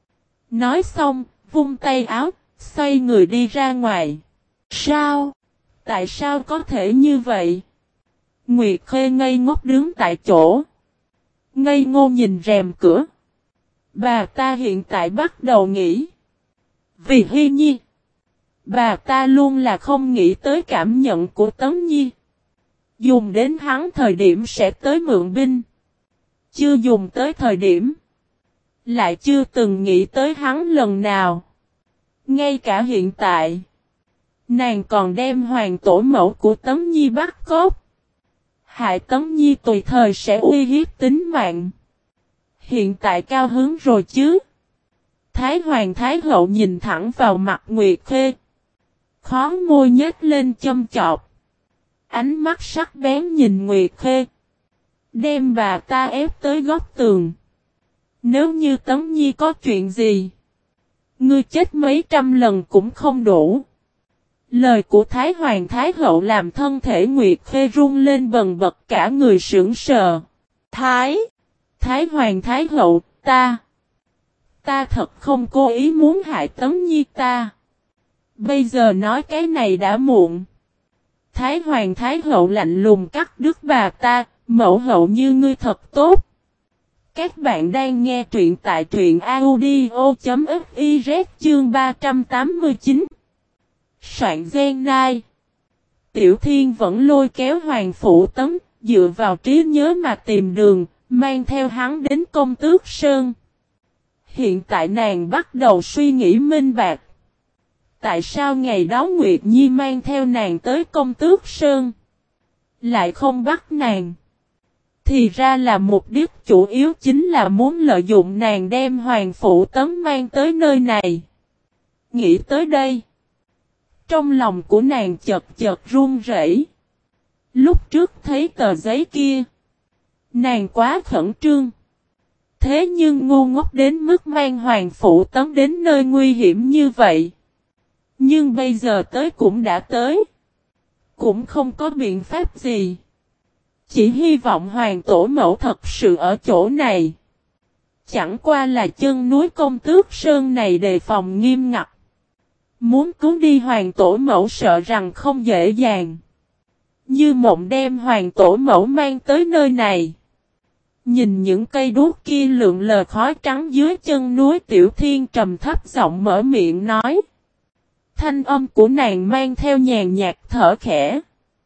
Nói xong, vung tay áo, xoay người đi ra ngoài. Sao? Tại sao có thể như vậy? Nguyệt Khê ngây ngốc đứng tại chỗ. Ngây ngô nhìn rèm cửa. Bà ta hiện tại bắt đầu nghĩ. Vì Hy Nhi. Bà ta luôn là không nghĩ tới cảm nhận của Tấn Nhi. Dùng đến hắn thời điểm sẽ tới mượn binh. Chưa dùng tới thời điểm. Lại chưa từng nghĩ tới hắn lần nào. Ngay cả hiện tại. Nàng còn đem hoàng tổ mẫu của Tấn Nhi bắt cóc. Hại Tấn Nhi tùy thời sẽ uy hiếp tính mạng. Hiện tại cao hứng rồi chứ. Thái hoàng thái hậu nhìn thẳng vào mặt Nguyệt Khê. Khó môi nhếch lên châm chọc. Ánh mắt sắc bén nhìn Nguyệt Khê. Đem bà ta ép tới góc tường. Nếu như Tấn Nhi có chuyện gì. Ngươi chết mấy trăm lần cũng không đủ. Lời của Thái Hoàng Thái Hậu làm thân thể Nguyệt Khê run lên bần bật cả người sững sờ. Thái! Thái Hoàng Thái Hậu, ta! Ta thật không cố ý muốn hại Tấn Nhi ta. Bây giờ nói cái này đã muộn. Thái Hoàng Thái Hậu lạnh lùng cắt đứt bà ta, mẫu hậu như ngươi thật tốt. Các bạn đang nghe truyện tại truyện audio.fiz chương ba trăm tám mươi chín. Soạn Gen Nai. Tiểu Thiên vẫn lôi kéo Hoàng Phủ Tấn, dựa vào trí nhớ mà tìm đường, mang theo hắn đến Công Tước Sơn. Hiện tại nàng bắt đầu suy nghĩ minh bạc. Tại sao ngày đó Nguyệt Nhi mang theo nàng tới Công Tước Sơn, lại không bắt nàng? Thì ra là mục đích chủ yếu chính là muốn lợi dụng nàng đem Hoàng Phủ Tấn mang tới nơi này. Nghĩ tới đây, trong lòng của nàng chật chật run rẩy. Lúc trước thấy tờ giấy kia, nàng quá khẩn trương. Thế nhưng ngu ngốc đến mức mang Hoàng Phủ Tấn đến nơi nguy hiểm như vậy. Nhưng bây giờ tới cũng đã tới. Cũng không có biện pháp gì. Chỉ hy vọng Hoàng Tổ Mẫu thật sự ở chỗ này. Chẳng qua là chân núi Công Tước Sơn này đề phòng nghiêm ngặt. Muốn cứu đi Hoàng Tổ Mẫu sợ rằng không dễ dàng. Như mộng đem Hoàng Tổ Mẫu mang tới nơi này. Nhìn những cây đuốc kia lượn lờ khói trắng dưới chân núi, Tiểu Thiên trầm thấp giọng mở miệng nói. Thanh âm của nàng mang theo nhàn nhạt thở khẽ.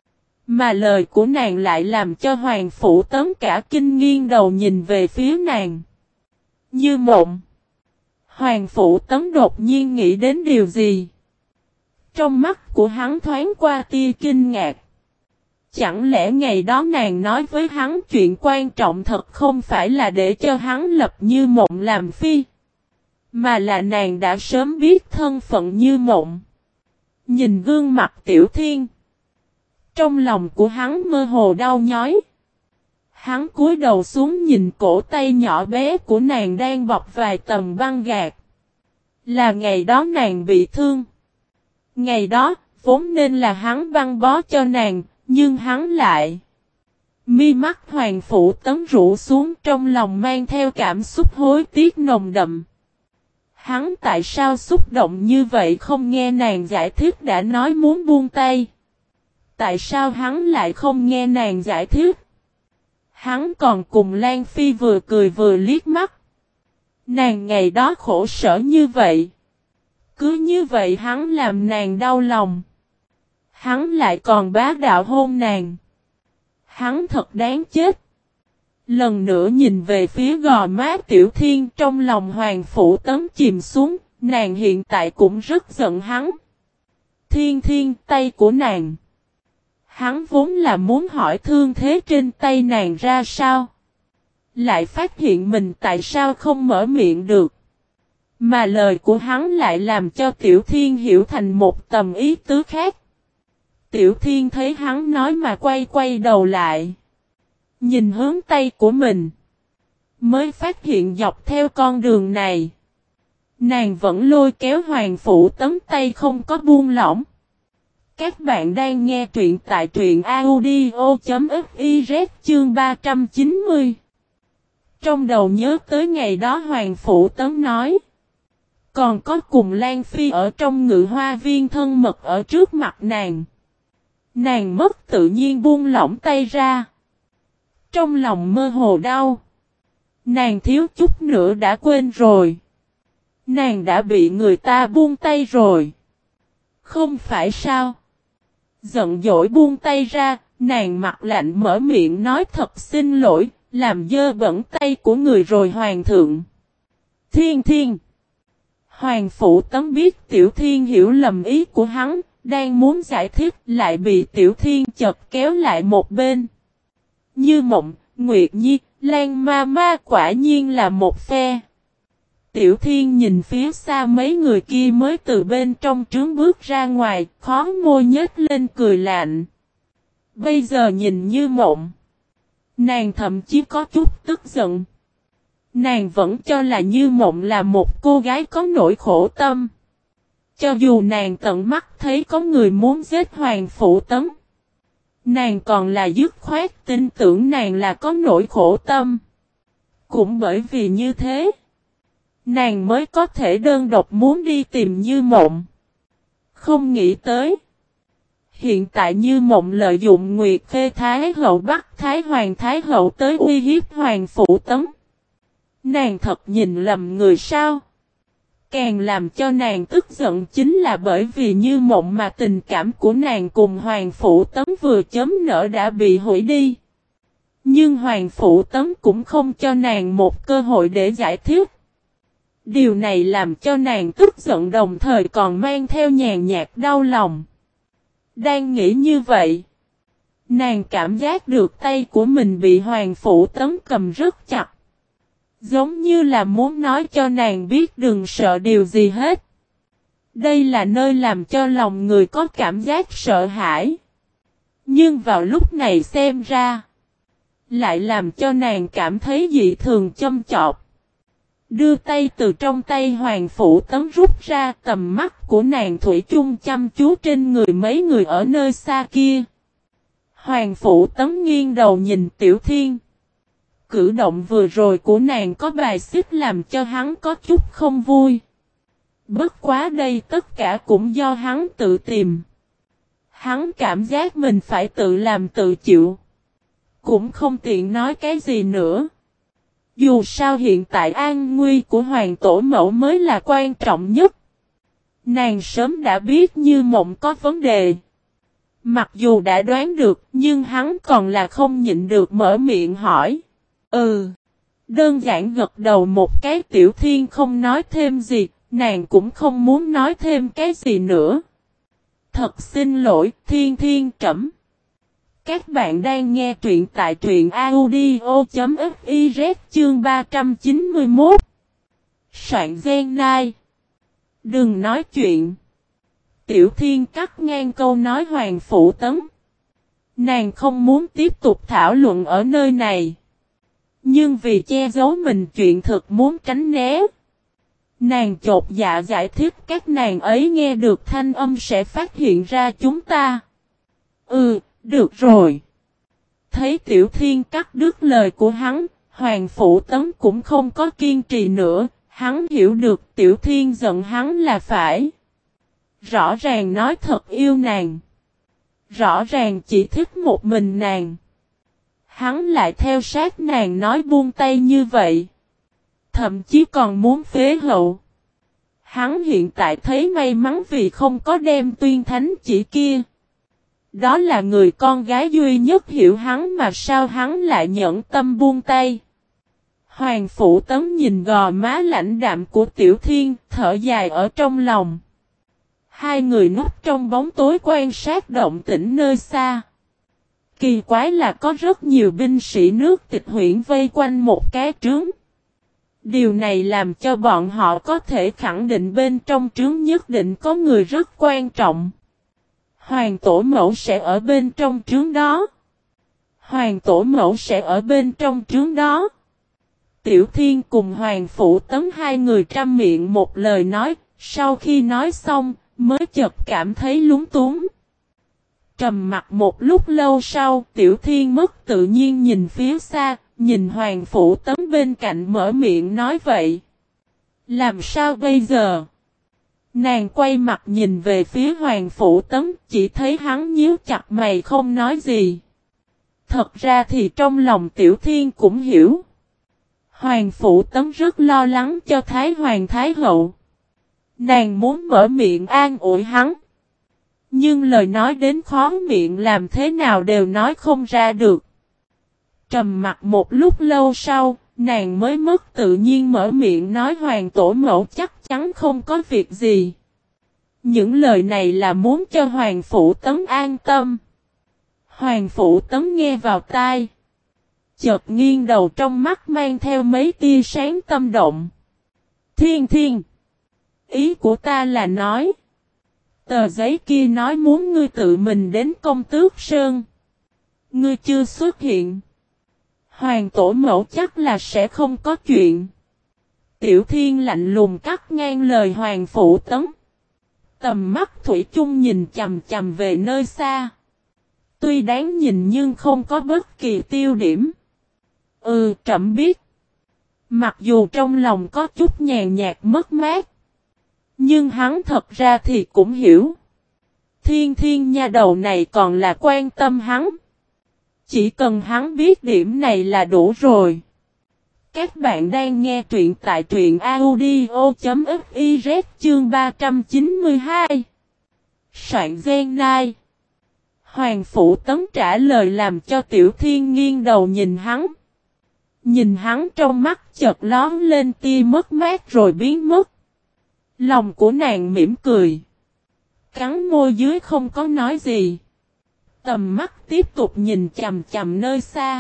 Mà lời của nàng lại làm cho Hoàng Phủ Tấn cả kinh nghiêng đầu nhìn về phía nàng. Như mộng. Hoàng Phủ Tấn đột nhiên nghĩ đến điều gì? Trong mắt của hắn thoáng qua tia kinh ngạc. Chẳng lẽ ngày đó nàng nói với hắn chuyện quan trọng thật không phải là để cho hắn lập Như Mộng làm phi, mà là nàng đã sớm biết thân phận Như Mộng. Nhìn gương mặt Tiểu Thiên, trong lòng của hắn mơ hồ đau nhói. Hắn cúi đầu xuống nhìn cổ tay nhỏ bé của nàng đang bọc vài tầng băng gạc. Là ngày đó nàng bị thương. Ngày đó, vốn nên là hắn băng bó cho nàng, nhưng hắn lại. Mi mắt Hoàng Phủ Tấn rũ xuống, trong lòng mang theo cảm xúc hối tiếc nồng đậm. Hắn tại sao xúc động như vậy không nghe nàng giải thích đã nói muốn buông tay? Tại sao hắn lại không nghe nàng giải thích? Hắn còn cùng Lan Phi vừa cười vừa liếc mắt. Nàng ngày đó khổ sở như vậy. Cứ như vậy hắn làm nàng đau lòng. Hắn lại còn bá đạo hôn nàng. Hắn thật đáng chết. Lần nữa nhìn về phía gò má Tiểu Thiên, trong lòng Hoàng Phủ Tấn chìm xuống. Nàng hiện tại cũng rất giận hắn. Thiên Thiên, tay của nàng. Hắn vốn là muốn hỏi thương thế trên tay nàng ra sao. Lại phát hiện mình tại sao không mở miệng được. Mà lời của hắn lại làm cho Tiểu Thiên hiểu thành một tầm ý tứ khác. Tiểu Thiên thấy hắn nói mà quay quay đầu lại. Nhìn hướng tay của mình. Mới phát hiện dọc theo con đường này. Nàng vẫn lôi kéo Hoàng Phủ Tấn tay không có buông lỏng. Các bạn đang nghe truyện tại truyện audio.fiz chương ba trăm chín mươi. Trong đầu nhớ tới ngày đó Hoàng Phủ Tấn nói. Còn có cùng Lan Phi ở trong ngự hoa viên thân mật ở trước mặt nàng. Nàng mất tự nhiên buông lỏng tay ra. Trong lòng mơ hồ đau. Nàng thiếu chút nữa đã quên rồi. Nàng đã bị người ta buông tay rồi. Không phải sao? Giận dỗi buông tay ra, nàng mặt lạnh mở miệng nói thật xin lỗi, làm dơ bẩn tay của người rồi hoàng thượng. Thiên Thiên. Hoàng Phụ Tấn biết Tiểu Thiên hiểu lầm ý của hắn, đang muốn giải thích lại bị Tiểu Thiên chợt kéo lại một bên. Như Mộng, Nguyệt Nhi, Lan Ma Ma quả nhiên là một phe. Tiểu Thiên nhìn phía xa mấy người kia mới từ bên trong trướng bước ra ngoài, khó môi nhếch lên cười lạnh. Bây giờ nhìn Như Mộng, nàng thậm chí có chút tức giận. Nàng vẫn cho là Như Mộng là một cô gái có nỗi khổ tâm. Cho dù nàng tận mắt thấy có người muốn giết Hoàng Phụ Tấn, nàng còn là dứt khoát tin tưởng nàng là có nỗi khổ tâm. Cũng bởi vì như thế, nàng mới có thể đơn độc muốn đi tìm Như Mộng. Không nghĩ tới, hiện tại Như Mộng lợi dụng Nguyệt Khê Thái Hậu bắt Thái Hoàng Thái Hậu tới uy hiếp Hoàng Phụ Tấn. Nàng thật nhìn lầm người sao? Càng làm cho nàng tức giận chính là bởi vì Như Mộng mà tình cảm của nàng cùng Hoàng Phụ Tấn vừa chớm nở đã bị hủy đi. Nhưng Hoàng Phụ Tấn cũng không cho nàng một cơ hội để giải thích. Điều này làm cho nàng tức giận đồng thời còn mang theo nhàn nhạt đau lòng. Đang nghĩ như vậy, nàng cảm giác được tay của mình bị Hoàng Phụ Tấn cầm rất chặt. Giống như là muốn nói cho nàng biết đừng sợ điều gì hết. Đây là nơi làm cho lòng người có cảm giác sợ hãi. Nhưng vào lúc này xem ra, lại làm cho nàng cảm thấy dị thường châm chọc. Đưa tay từ trong tay Hoàng Phụ Tấn rút ra, tầm mắt của nàng thủy chung chăm chú trên người mấy người ở nơi xa kia. Hoàng Phụ Tấn nghiêng đầu nhìn Tiểu Thiên. Cử động vừa rồi của nàng có bài xích làm cho hắn có chút không vui. Bất quá đây tất cả cũng do hắn tự tìm. Hắn cảm giác mình phải tự làm tự chịu. Cũng không tiện nói cái gì nữa. Dù sao hiện tại an nguy của Hoàng Tổ Mẫu mới là quan trọng nhất. Nàng sớm đã biết Như Mộng có vấn đề. Mặc dù đã đoán được nhưng hắn còn là không nhịn được mở miệng hỏi. Ừ. Đơn giản gật đầu một cái. Tiểu Thiên không nói thêm gì. Nàng cũng không muốn nói thêm cái gì nữa. Thật xin lỗi Thiên Thiên trẫm. Các bạn đang nghe truyện tại truyện audio.fiz chương ba trăm chín mươi mốt. Soạn Gen Nai. Đừng nói chuyện. Tiểu Thiên cắt ngang câu nói Hoàng Phụ Tấn. Nàng không muốn tiếp tục thảo luận ở nơi này. Nhưng vì che giấu mình chuyện thực muốn tránh né. Nàng chột dạ giải thích các nàng ấy nghe được thanh âm sẽ phát hiện ra chúng ta. Ừ, được rồi. Thấy Tiểu Thiên cắt đứt lời của hắn, Hoàng Phụ Tấn cũng không có kiên trì nữa, hắn hiểu được Tiểu Thiên giận hắn là phải. Rõ ràng nói thật yêu nàng. Rõ ràng chỉ thích một mình nàng. Hắn lại theo sát nàng nói buông tay như vậy. Thậm chí còn muốn phế hậu. Hắn hiện tại thấy may mắn vì không có đem Tuyên Thánh chỉ kia. Đó là người con gái duy nhất hiểu hắn mà sao hắn lại nhẫn tâm buông tay. Hoàng Phụ Tấn nhìn gò má lãnh đạm của Tiểu Thiên, thở dài ở trong lòng. Hai người núp trong bóng tối quan sát động tĩnh nơi xa. Kỳ quái là có rất nhiều binh sĩ nước Tịch Huyện vây quanh một cái trướng. Điều này làm cho bọn họ có thể khẳng định bên trong trướng nhất định có người rất quan trọng. Hoàng Tổ Mẫu sẽ ở bên trong trướng đó. Hoàng Tổ Mẫu sẽ ở bên trong trướng đó. Tiểu Thiên cùng Hoàng Phụ Tấn hai người trăm miệng một lời nói, sau khi nói xong, mới chợt cảm thấy lúng túng. Trầm mặt một lúc lâu sau, Tiểu Thiên mất tự nhiên nhìn phía xa, nhìn Hoàng Phụ Tấn bên cạnh mở miệng nói vậy. Làm sao bây giờ? Nàng quay mặt nhìn về phía Hoàng Phụ Tấn, chỉ thấy hắn nhíu chặt mày không nói gì. Thật ra thì trong lòng Tiểu Thiên cũng hiểu. Hoàng Phụ Tấn rất lo lắng cho Thái Hoàng Thái Hậu. Nàng muốn mở miệng an ủi hắn. Nhưng lời nói đến khó miệng làm thế nào đều nói không ra được. Trầm mặt một lúc lâu sau, nàng mới mất tự nhiên mở miệng nói Hoàng tổ mẫu chắc chắn không có việc gì. Những lời này là muốn cho Hoàng Phủ Tấn an tâm. Hoàng Phủ Tấn nghe vào tai. Chợt nghiêng đầu trong mắt mang theo mấy tia sáng tâm động. Thiên thiên. Ý của ta là nói. Tờ giấy kia nói muốn ngươi tự mình đến Công Tước Sơn. Ngươi chưa xuất hiện. Hoàng tổ mẫu chắc là sẽ không có chuyện. Tiểu Thiên lạnh lùng cắt ngang lời Hoàng Phủ Tấn. Tầm mắt thủy chung nhìn chầm chầm về nơi xa. Tuy đáng nhìn nhưng không có bất kỳ tiêu điểm. Ừ, trẫm biết. Mặc dù trong lòng có chút nhàn nhạt mất mát. Nhưng hắn thật ra thì cũng hiểu. Thiên thiên nha đầu này còn là quan tâm hắn. Chỉ cần hắn biết điểm này là đủ rồi. Các bạn đang nghe truyện tại truyện audio.fiz chương ba trăm chín mươi hai. Soạn Gen Nai. Hoàng Phủ Tấn trả lời làm cho Tiểu Thiên nghiêng đầu nhìn hắn. Nhìn hắn trong mắt chợt lóm lên tia mất mát rồi biến mất. Lòng của nàng mỉm cười. Cắn môi dưới không có nói gì. Tầm mắt tiếp tục nhìn chầm chầm nơi xa.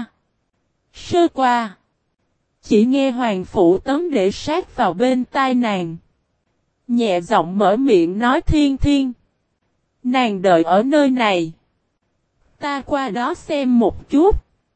Sơ qua. Chỉ nghe Hoàng Phủ Tấn để sát vào bên tai nàng. Nhẹ giọng mở miệng nói Thiên Thiên. Nàng đợi ở nơi này. Ta qua đó xem một chút.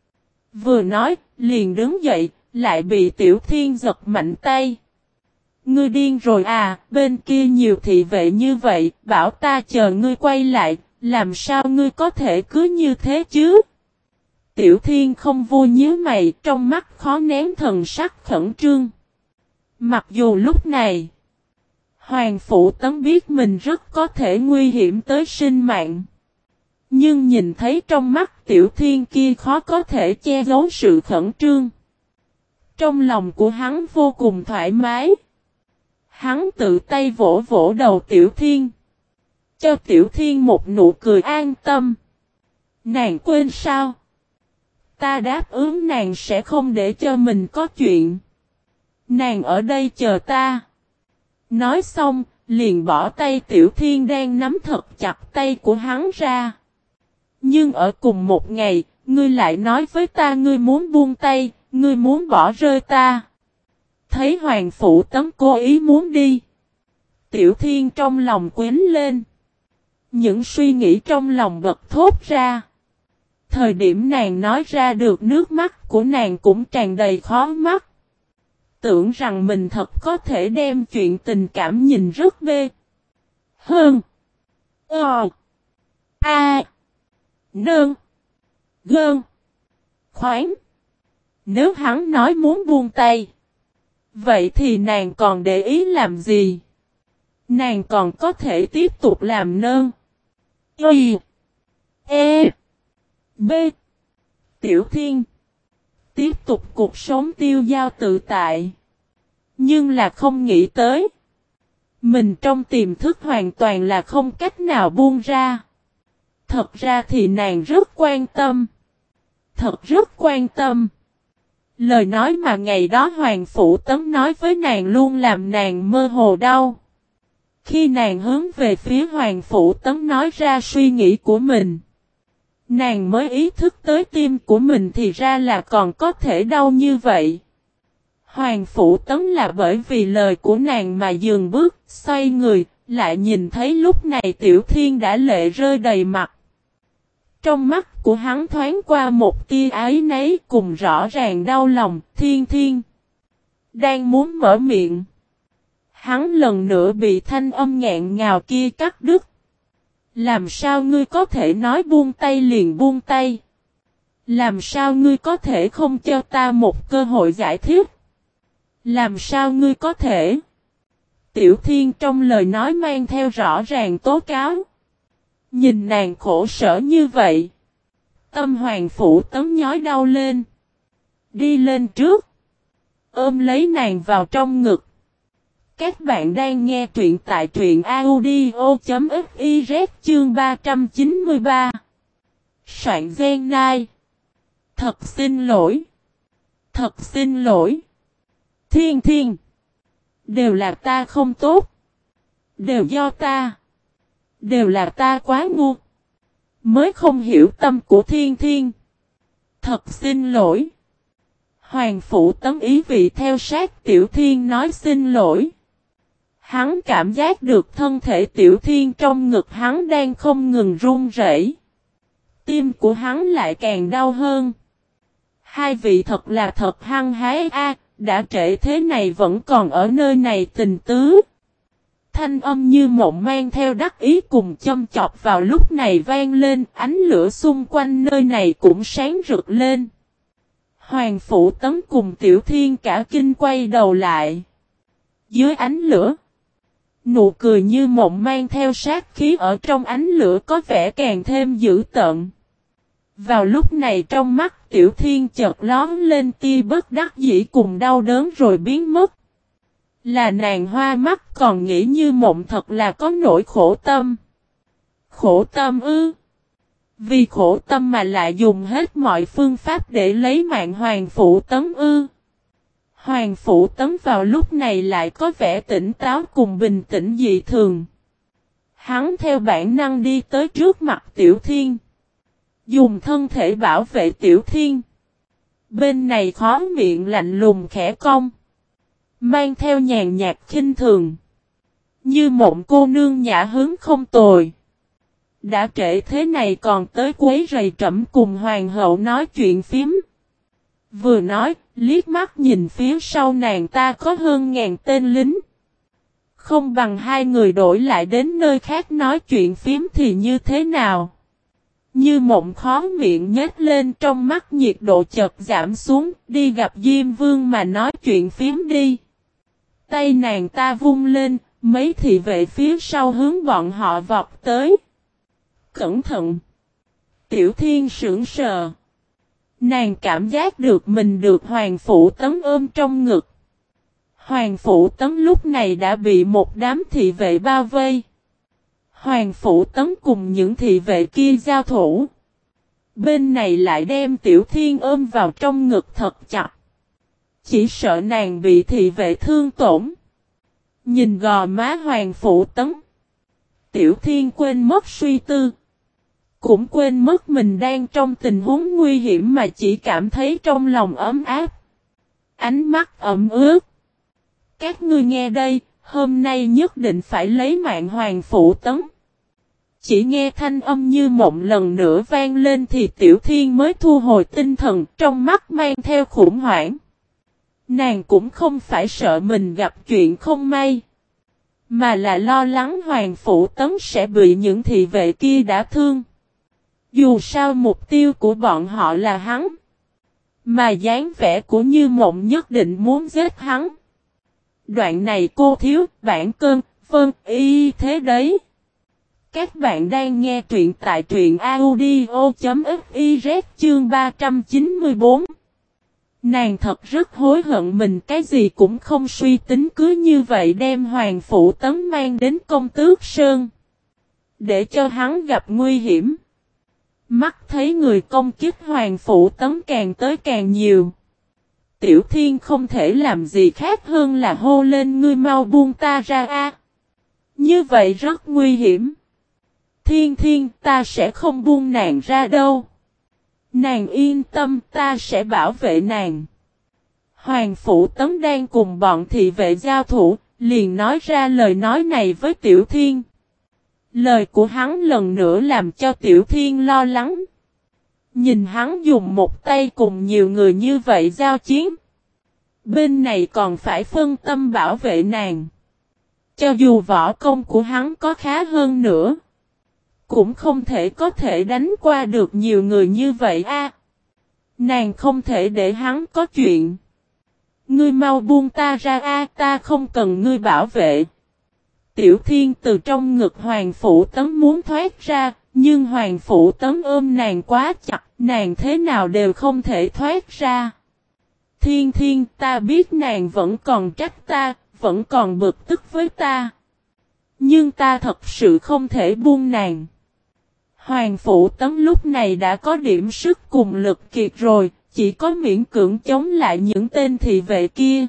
Vừa nói, liền đứng dậy, lại bị Tiểu Thiên giật mạnh tay. Ngươi điên rồi à, bên kia nhiều thị vệ như vậy, bảo ta chờ ngươi quay lại, làm sao ngươi có thể cứ như thế chứ? Tiểu Thiên không vui nhíu mày, trong mắt khó nén thần sắc khẩn trương. Mặc dù lúc này, Hoàng Phủ Tấn biết mình rất có thể nguy hiểm tới sinh mạng. Nhưng nhìn thấy trong mắt Tiểu Thiên kia khó có thể che giấu sự khẩn trương. Trong lòng của hắn vô cùng thoải mái. Hắn tự tay vỗ vỗ đầu Tiểu Thiên. Cho Tiểu Thiên một nụ cười an tâm. Nàng quên sao? Ta đáp ứng nàng sẽ không để cho mình có chuyện. Nàng ở đây chờ ta. Nói xong, liền bỏ tay Tiểu Thiên đang nắm thật chặt tay của hắn ra. Nhưng ở cùng một ngày, ngươi lại nói với ta ngươi muốn buông tay, ngươi muốn bỏ rơi ta. Thấy Hoàng Phủ Tấn cố ý muốn đi. Tiểu Thiên trong lòng quến lên. Những suy nghĩ trong lòng bật thốt ra. Thời điểm nàng nói ra được nước mắt của nàng cũng tràn đầy khó mắt. Tưởng rằng mình thật có thể đem chuyện tình cảm nhìn rất bê. Hơn. Ờ. A. Nương. Gơn. Khoáng. Nếu hắn nói muốn buông tay. Vậy thì nàng còn để ý làm gì? Nàng còn có thể tiếp tục làm nơn. Y. E. B. Tiểu Thiên. Tiếp tục cuộc sống tiêu dao tự tại. Nhưng là không nghĩ tới. Mình trong tiềm thức hoàn toàn là không cách nào buông ra. Thật ra thì nàng rất quan tâm. Thật rất quan tâm. Lời nói mà ngày đó Hoàng Phủ Tấn nói với nàng luôn làm nàng mơ hồ đau. Khi nàng hướng về phía Hoàng Phủ Tấn nói ra suy nghĩ của mình. Nàng mới ý thức tới tim của mình thì ra là còn có thể đau như vậy. Hoàng Phủ Tấn là bởi vì lời của nàng mà dừng bước, xoay người, lại nhìn thấy lúc này Tiểu Thiên đã lệ rơi đầy mặt. Trong mắt của hắn thoáng qua một tia ái nấy cùng rõ ràng đau lòng, Thiên Thiên. Đang muốn mở miệng. Hắn lần nữa bị thanh âm ngẹn ngào kia cắt đứt. Làm sao ngươi có thể nói buông tay liền buông tay? Làm sao ngươi có thể không cho ta một cơ hội giải thích? Làm sao ngươi có thể? Tiểu Thiên trong lời nói mang theo rõ ràng tố cáo. Nhìn nàng khổ sở như vậy. Tâm Hoàng Phủ Tấn nhói đau lên. Đi lên trước. Ôm lấy nàng vào trong ngực. Các bạn đang nghe truyện tại truyện audio.fiz chương ba trăm chín mươi ba. Soạn Gen Nai. Thật xin lỗi. Thật xin lỗi. Thiên Thiên. Đều là ta không tốt. Đều do ta. Đều là ta quá ngu. Mới không hiểu tâm của Thiên Thiên. Thật xin lỗi. Hoàng Phủ Tấn ý vị theo sát Tiểu Thiên nói xin lỗi. Hắn cảm giác được thân thể Tiểu Thiên trong ngực hắn đang không ngừng run rẩy. Tim của hắn lại càng đau hơn. Hai vị thật là thật hăng hái a, đã trễ thế này vẫn còn ở nơi này tình tứ. Thanh âm như mộng mang theo đắc ý cùng châm chọc vào lúc này vang lên, ánh lửa xung quanh nơi này cũng sáng rực lên. Hoàng Phủ Tấn cùng Tiểu Thiên cả kinh quay đầu lại. Dưới ánh lửa, nụ cười như mộng mang theo sát khí ở trong ánh lửa có vẻ càng thêm dữ tợn. Vào lúc này trong mắt Tiểu Thiên chợt lóe lên tia bất đắc dĩ cùng đau đớn rồi biến mất. Là nàng hoa mắt còn nghĩ như mộng thật là có nỗi khổ tâm. Khổ tâm ư? Vì khổ tâm mà lại dùng hết mọi phương pháp để lấy mạng Hoàng Phủ Tấn ư? Hoàng Phủ Tấn vào lúc này lại có vẻ tỉnh táo cùng bình tĩnh dị thường. Hắn theo bản năng đi tới trước mặt Tiểu Thiên. Dùng thân thể bảo vệ Tiểu Thiên. Bên này khó miệng lạnh lùng khẽ cong. Mang theo nhàn nhạt khinh thường. Như mộng cô nương nhã hứng không tồi. Đã trễ thế này còn tới quấy rầy trẫm cùng hoàng hậu nói chuyện phím. Vừa nói, liếc mắt nhìn phía sau nàng ta có hơn ngàn tên lính. Không bằng hai người đổi lại đến nơi khác nói chuyện phím thì như thế nào? Như mộng khó miệng nhếch lên trong mắt nhiệt độ chợt giảm xuống, đi gặp Diêm Vương mà nói chuyện phím đi. Tay nàng ta vung lên, mấy thị vệ phía sau hướng bọn họ vọt tới. Cẩn thận! Tiểu Thiên sững sờ. Nàng cảm giác được mình được Hoàng Phủ Tấn ôm trong ngực. Hoàng Phủ Tấn lúc này đã bị một đám thị vệ bao vây. Hoàng Phủ Tấn cùng những thị vệ kia giao thủ. Bên này lại đem Tiểu Thiên ôm vào trong ngực thật chặt. Chỉ sợ nàng bị thị vệ thương tổn. Nhìn gò má Hoàng Phủ Tấn. Tiểu Thiên quên mất suy tư. Cũng quên mất mình đang trong tình huống nguy hiểm mà chỉ cảm thấy trong lòng ấm áp. Ánh mắt ẩm ướt. Các ngươi nghe đây, hôm nay nhất định phải lấy mạng Hoàng Phủ Tấn. Chỉ nghe thanh âm như mộng lần nữa vang lên thì Tiểu Thiên mới thu hồi tinh thần, trong mắt mang theo khủng hoảng. Nàng cũng không phải sợ mình gặp chuyện không may, mà là lo lắng Hoàng Phủ Tấn sẽ bị những thị vệ kia đả thương. Dù sao mục tiêu của bọn họ là hắn, mà dáng vẻ của Như Mộng nhất định muốn giết hắn. Đoạn này cô thiếu, bản cơn, vâng, y thế đấy. Các bạn đang nghe truyện tại truyện audio.fiz chương ba trăm chín mươi bốn. Nàng thật rất hối hận mình cái gì cũng không suy tính cứ như vậy đem Hoàng Phủ Tấn mang đến Công Tước Sơn. Để cho hắn gặp nguy hiểm. Mắt thấy người công kích Hoàng Phủ Tấn càng tới càng nhiều. Tiểu Thiên không thể làm gì khác hơn là hô lên ngươi mau buông ta ra a. Như vậy rất nguy hiểm. Thiên Thiên ta sẽ không buông nàng ra đâu. Nàng yên tâm ta sẽ bảo vệ nàng. Hoàng Phủ Tấn đang cùng bọn thị vệ giao thủ, liền nói ra lời nói này với Tiểu Thiên. Lời của hắn lần nữa làm cho Tiểu Thiên lo lắng. Nhìn hắn dùng một tay cùng nhiều người như vậy giao chiến. Bên này còn phải phân tâm bảo vệ nàng. Cho dù võ công của hắn có khá hơn nữa, cũng không thể có thể đánh qua được nhiều người như vậy a. À, nàng không thể để hắn có chuyện. Ngươi mau buông ta ra a, à, ta không cần ngươi bảo vệ. Tiểu Thiên từ trong ngực Hoàng Phủ Tấn muốn thoát ra, nhưng Hoàng Phủ Tấn ôm nàng quá chặt, nàng thế nào đều không thể thoát ra. Thiên Thiên ta biết nàng vẫn còn trách ta, vẫn còn bực tức với ta. Nhưng ta thật sự không thể buông nàng. Hoàng Phủ Tấn lúc này đã có điểm sức cùng lực kiệt rồi, chỉ có miễn cưỡng chống lại những tên thị vệ kia.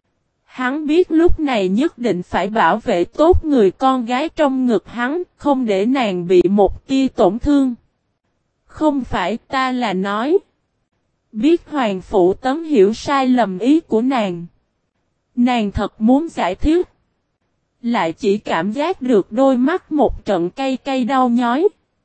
Hắn biết lúc này nhất định phải bảo vệ tốt người con gái trong ngực hắn, không để nàng bị một tia tổn thương. Không phải, ta là nói. Biết Hoàng Phủ Tấn hiểu sai lầm ý của nàng. Nàng thật muốn giải thích. Lại chỉ cảm giác được đôi mắt một trận cay cay đau nhói.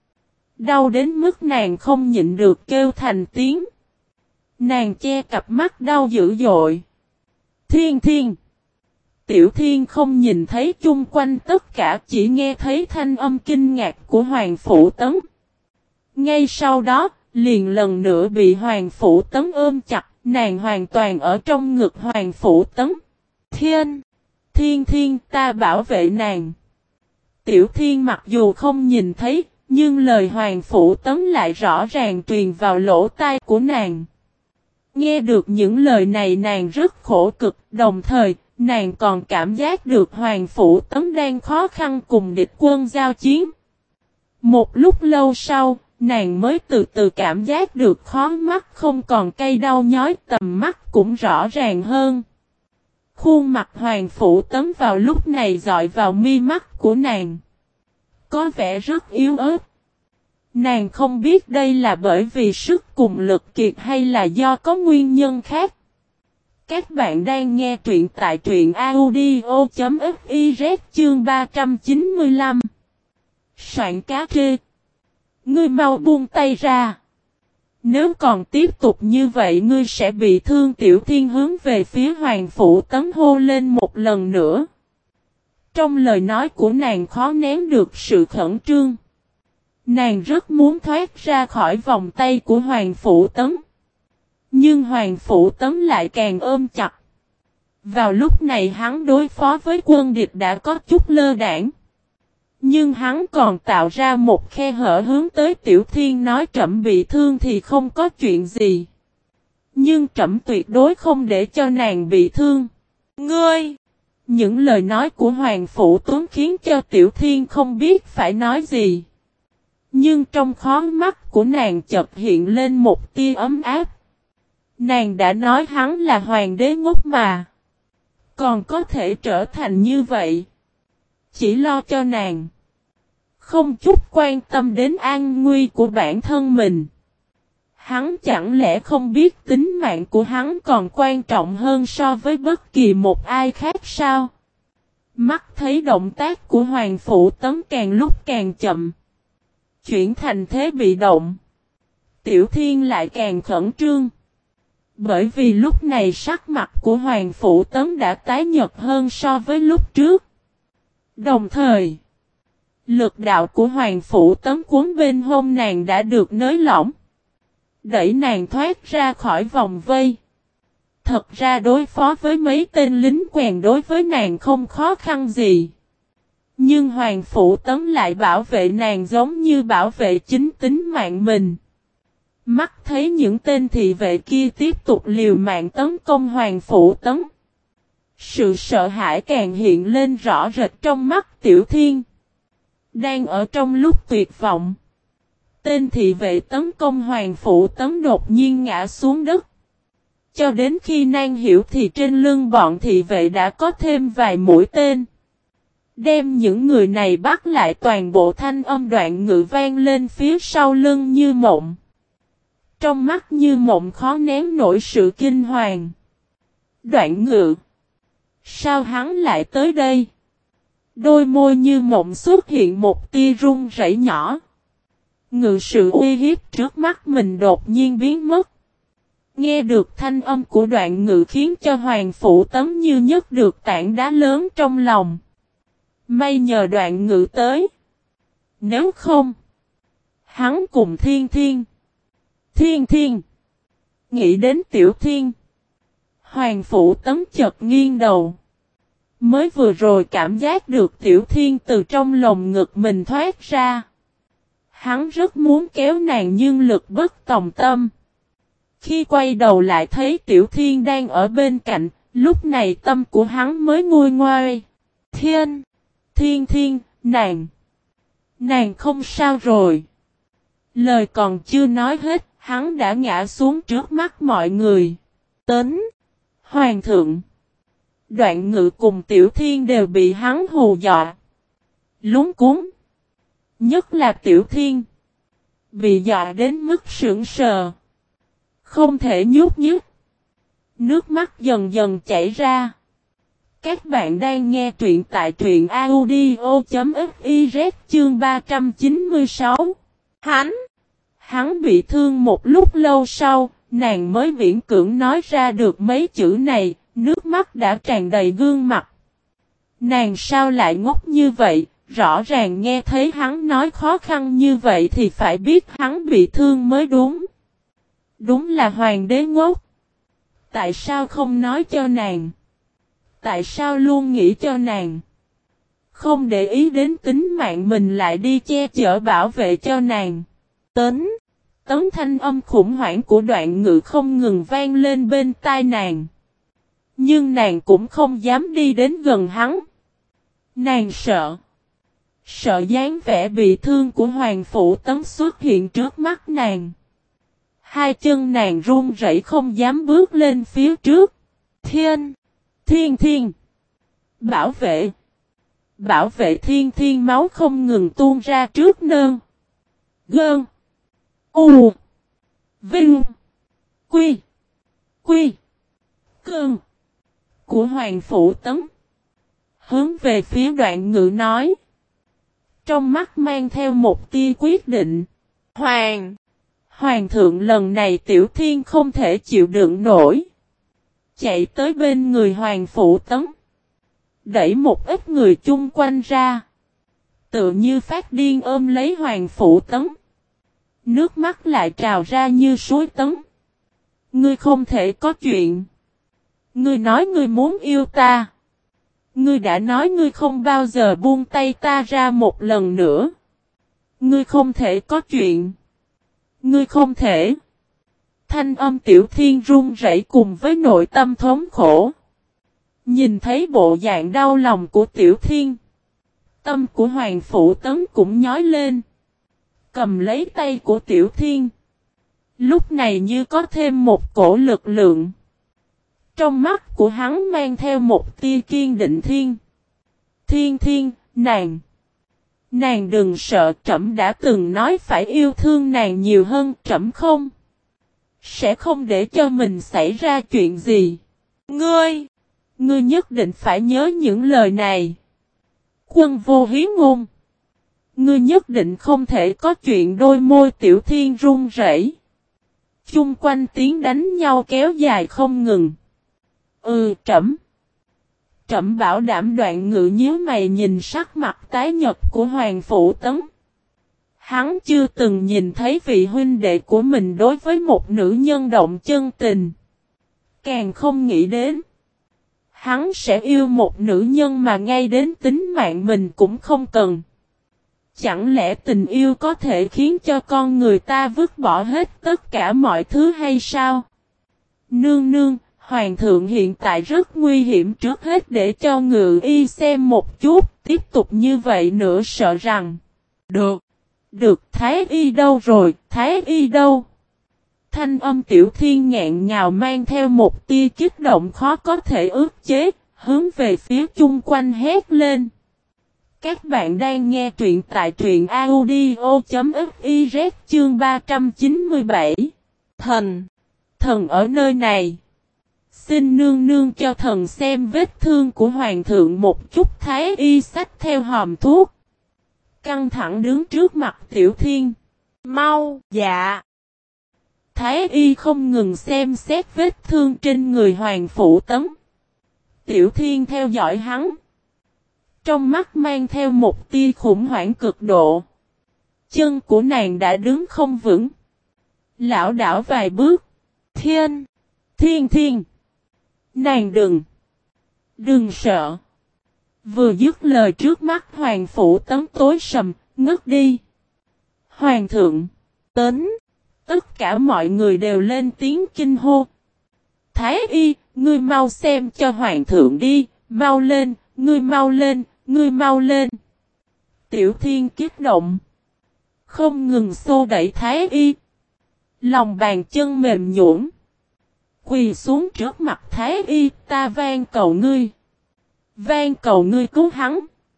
Đau đến mức nàng không nhịn được kêu thành tiếng. Nàng che cặp mắt đau dữ dội. Thiên Thiên. Tiểu Thiên không nhìn thấy chung quanh tất cả, chỉ nghe thấy thanh âm kinh ngạc của Hoàng Phủ Tấn. Ngay sau đó, liền lần nữa bị Hoàng Phủ Tấn ôm chặt, nàng hoàn toàn ở trong ngực Hoàng Phủ Tấn. Thiên! Thiên Thiên, ta bảo vệ nàng. Tiểu Thiên mặc dù không nhìn thấy, nhưng lời Hoàng Phủ Tấn lại rõ ràng truyền vào lỗ tai của nàng. Nghe được những lời này nàng rất khổ cực, đồng thời, nàng còn cảm giác được Hoàng Phủ Tấn đang khó khăn cùng địch quân giao chiến. Một lúc lâu sau, nàng mới từ từ cảm giác được khó mắt không còn cay đau nhói, tầm mắt cũng rõ ràng hơn. Khuôn mặt Hoàng Phủ Tấn vào lúc này dọi vào mi mắt của nàng. Có vẻ rất yếu ớt. Nàng không biết đây là bởi vì sức cùng lực kiệt hay là do có nguyên nhân khác. Các bạn đang nghe truyện tại truyện audio chấm fiz chương ba trăm chín mươi lăm. Soạn cá trê. Ngươi mau buông tay ra. Nếu còn tiếp tục như vậy ngươi sẽ bị thương. Tiểu Thiên hướng về phía Hoàng Phủ Tấn hô lên một lần nữa. Trong lời nói của nàng khó nén được sự khẩn trương. Nàng rất muốn thoát ra khỏi vòng tay của Hoàng Phủ Tấn. Nhưng Hoàng Phủ Tấn lại càng ôm chặt. Vào lúc này hắn đối phó với quân địch đã có chút lơ đãng. Nhưng hắn còn tạo ra một khe hở hướng tới Tiểu Thiên nói trẫm bị thương thì không có chuyện gì. Nhưng trẫm tuyệt đối không để cho nàng bị thương. Ngươi! Những lời nói của Hoàng Phủ Tấn khiến cho Tiểu Thiên không biết phải nói gì. Nhưng trong khóe mắt của nàng chợt hiện lên một tia ấm áp. Nàng đã nói hắn là hoàng đế ngốc mà. Còn có thể trở thành như vậy. Chỉ lo cho nàng. Không chút quan tâm đến an nguy của bản thân mình. Hắn chẳng lẽ không biết tính mạng của hắn còn quan trọng hơn so với bất kỳ một ai khác sao? Mắt thấy động tác của Hoàng Phủ Tấn càng lúc càng chậm. Chuyển thành thế bị động. Tiểu Thiên lại càng khẩn trương. Bởi vì lúc này sắc mặt của Hoàng Phủ Tấn đã tái nhợt hơn so với lúc trước. Đồng thời, lực đạo của Hoàng Phủ Tấn cuốn bên hông nàng đã được nới lỏng. Đẩy nàng thoát ra khỏi vòng vây. Thật ra đối phó với mấy tên lính quèn đối với nàng không khó khăn gì. Nhưng Hoàng Phủ Tấn lại bảo vệ nàng giống như bảo vệ chính tính mạng mình. Mắt thấy những tên thị vệ kia tiếp tục liều mạng tấn công Hoàng Phủ Tấn. Sự sợ hãi càng hiện lên rõ rệt trong mắt Tiểu Thiên. Đang ở trong lúc tuyệt vọng. Tên thị vệ tấn công Hoàng Phủ Tấn đột nhiên ngã xuống đất. Cho đến khi nàng hiểu thì trên lưng bọn thị vệ đã có thêm vài mũi tên. Đem những người này bắt lại, toàn bộ thanh âm Đoạn Ngự vang lên phía sau lưng Như Mộng. Trong mắt Như Mộng khó nén nổi sự kinh hoàng. Đoạn Ngự. Sao hắn lại tới đây? Đôi môi Như Mộng xuất hiện một tia run rẩy nhỏ. Ngự sự uy hiếp trước mắt mình đột nhiên biến mất. Nghe được thanh âm của Đoạn Ngự khiến cho Hoàng Phủ Tấn như nhấc được tảng đá lớn trong lòng. May nhờ Đoạn Ngự tới. Nếu không, hắn cùng Thiên Thiên. Thiên Thiên. Nghĩ đến Tiểu Thiên. Hoàng Phủ Tấn chợt nghiêng đầu. Mới vừa rồi cảm giác được Tiểu Thiên từ trong lồng ngực mình thoát ra. Hắn rất muốn kéo nàng nhưng lực bất tòng tâm. Khi quay đầu lại thấy Tiểu Thiên đang ở bên cạnh, Lúc này tâm của hắn mới nguôi ngoai. Thiên! Thiên thiên! Nàng! Nàng không sao rồi. Lời còn chưa nói hết, hắn đã ngã xuống trước mắt mọi người. Tấn! Hoàng thượng! Đoạn Ngự cùng Tiểu Thiên đều bị hắn hù dọa. Lúng cuống. Nhất là Tiểu Thiên. Bị dọa đến mức sững sờ. Không thể nhúc nhích. Nước mắt dần dần chảy ra. Các bạn đang nghe truyện tại truyện audio.fiz chương ba trăm chín mươi sáu. Hắn! Hắn bị thương một lúc lâu sau, nàng mới viễn cưỡng nói ra được mấy chữ này, nước mắt đã tràn đầy gương mặt. Nàng sao lại ngốc như vậy, rõ ràng nghe thấy hắn nói khó khăn như vậy thì phải biết hắn bị thương mới đúng. Đúng là hoàng đế ngốc. Tại sao không nói cho nàng? Tại sao luôn nghĩ cho nàng? Không để ý đến tính mạng mình lại đi che chở bảo vệ cho nàng. Tấn, tấn thanh âm khủng hoảng của Đoạn Ngự không ngừng vang lên bên tai nàng. Nhưng nàng cũng không dám đi đến gần hắn. Nàng sợ. Sợ dáng vẻ bị thương của Hoàng Phủ Tấn xuất hiện trước mắt nàng. Hai chân nàng run rẩy không dám bước lên phía trước. Thiên! Thiên thiên! Bảo vệ! Bảo vệ thiên thiên máu không ngừng tuôn ra trước nơn. Gơn! U! Vinh! Quy! Quy! Cơn! Của Hoàng Phủ Tấn. Hướng về phía Đoạn Ngự nói. Trong mắt mang theo một tia quyết định. Hoàng! Hoàng thượng lần này Tiểu Thiên không thể chịu đựng nổi. Chạy tới bên người Hoàng Phủ Tấn. Đẩy một ít người chung quanh ra. Tự như phát điên ôm lấy Hoàng Phủ Tấn. Nước mắt lại trào ra như suối tấn. Ngươi không thể có chuyện. Ngươi nói ngươi muốn yêu ta. Ngươi đã nói ngươi không bao giờ buông tay ta ra một lần nữa. Ngươi không thể có chuyện. Ngươi không thể. Thanh âm Tiểu Thiên run rẩy cùng với nội tâm thống khổ. Nhìn thấy bộ dạng đau lòng của Tiểu Thiên. Tâm của Hoàng Phủ Tấn cũng nhói lên. Cầm lấy tay của Tiểu Thiên. Lúc này như có thêm một cổ lực lượng. Trong mắt của hắn mang theo một tia kiên định. Thiên. Thiên thiên, nàng. Nàng đừng sợ, trẫm đã từng nói phải yêu thương nàng nhiều hơn, trẫm không. Sẽ không để cho mình xảy ra chuyện gì. Ngươi. Ngươi nhất định phải nhớ những lời này. Quân vô hí ngôn. Ngươi nhất định không thể có chuyện. Đôi môi Tiểu Thiên run rẩy. Chung quanh tiếng đánh nhau kéo dài không ngừng. Ừ, trẫm. Trẫm bảo đảm. Đoạn Ngự nhíu mày nhìn sắc mặt tái nhợt của Hoàng Phủ Tấn. Hắn chưa từng nhìn thấy vị huynh đệ của mình đối với một nữ nhân động chân tình. Càng không nghĩ đến. Hắn sẽ yêu một nữ nhân mà ngay đến tính mạng mình cũng không cần. Chẳng lẽ tình yêu có thể khiến cho con người ta vứt bỏ hết tất cả mọi thứ hay sao? Nương nương, Hoàng thượng hiện tại rất nguy hiểm, trước hết để cho Ngự y xem một chút, tiếp tục như vậy nữa sợ rằng. Được, được, Thái y đâu rồi, Thái y đâu? Thanh âm Tiểu Thiên ngẹn ngào mang theo một tia kích động khó có thể ức chế, hướng về phía chung quanh hét lên. Các bạn đang nghe truyện tại truyện audio.fiz chương ba trăm chín mươi bảy. Thần, thần ở nơi này. Xin nương nương cho thần xem vết thương của Hoàng thượng một chút. Thái y xách theo hòm thuốc. Căng thẳng đứng trước mặt Tiểu Thiên. Mau, dạ. Thái y không ngừng xem xét vết thương trên người Hoàng Phủ Tấn. Tiểu Thiên theo dõi hắn. Trong mắt mang theo một tia khủng hoảng cực độ. Chân của nàng đã đứng không vững. Lão đảo vài bước. Thiên! Thiên thiên! Nàng đừng! Đừng sợ! Vừa dứt lời trước mắt Hoàng Phủ Tấn tối sầm, ngất đi. Hoàng thượng! Tấn! Tất cả mọi người đều lên tiếng kinh hô. Thái y, ngươi mau xem cho hoàng thượng đi, mau lên, ngươi mau lên, ngươi mau lên. Tiểu Thiên kích động, không ngừng xô đẩy Thái y. Lòng bàn chân mềm nhũn, quỳ xuống trước mặt Thái y, ta van cầu ngươi. Van cầu ngươi cứu hắn.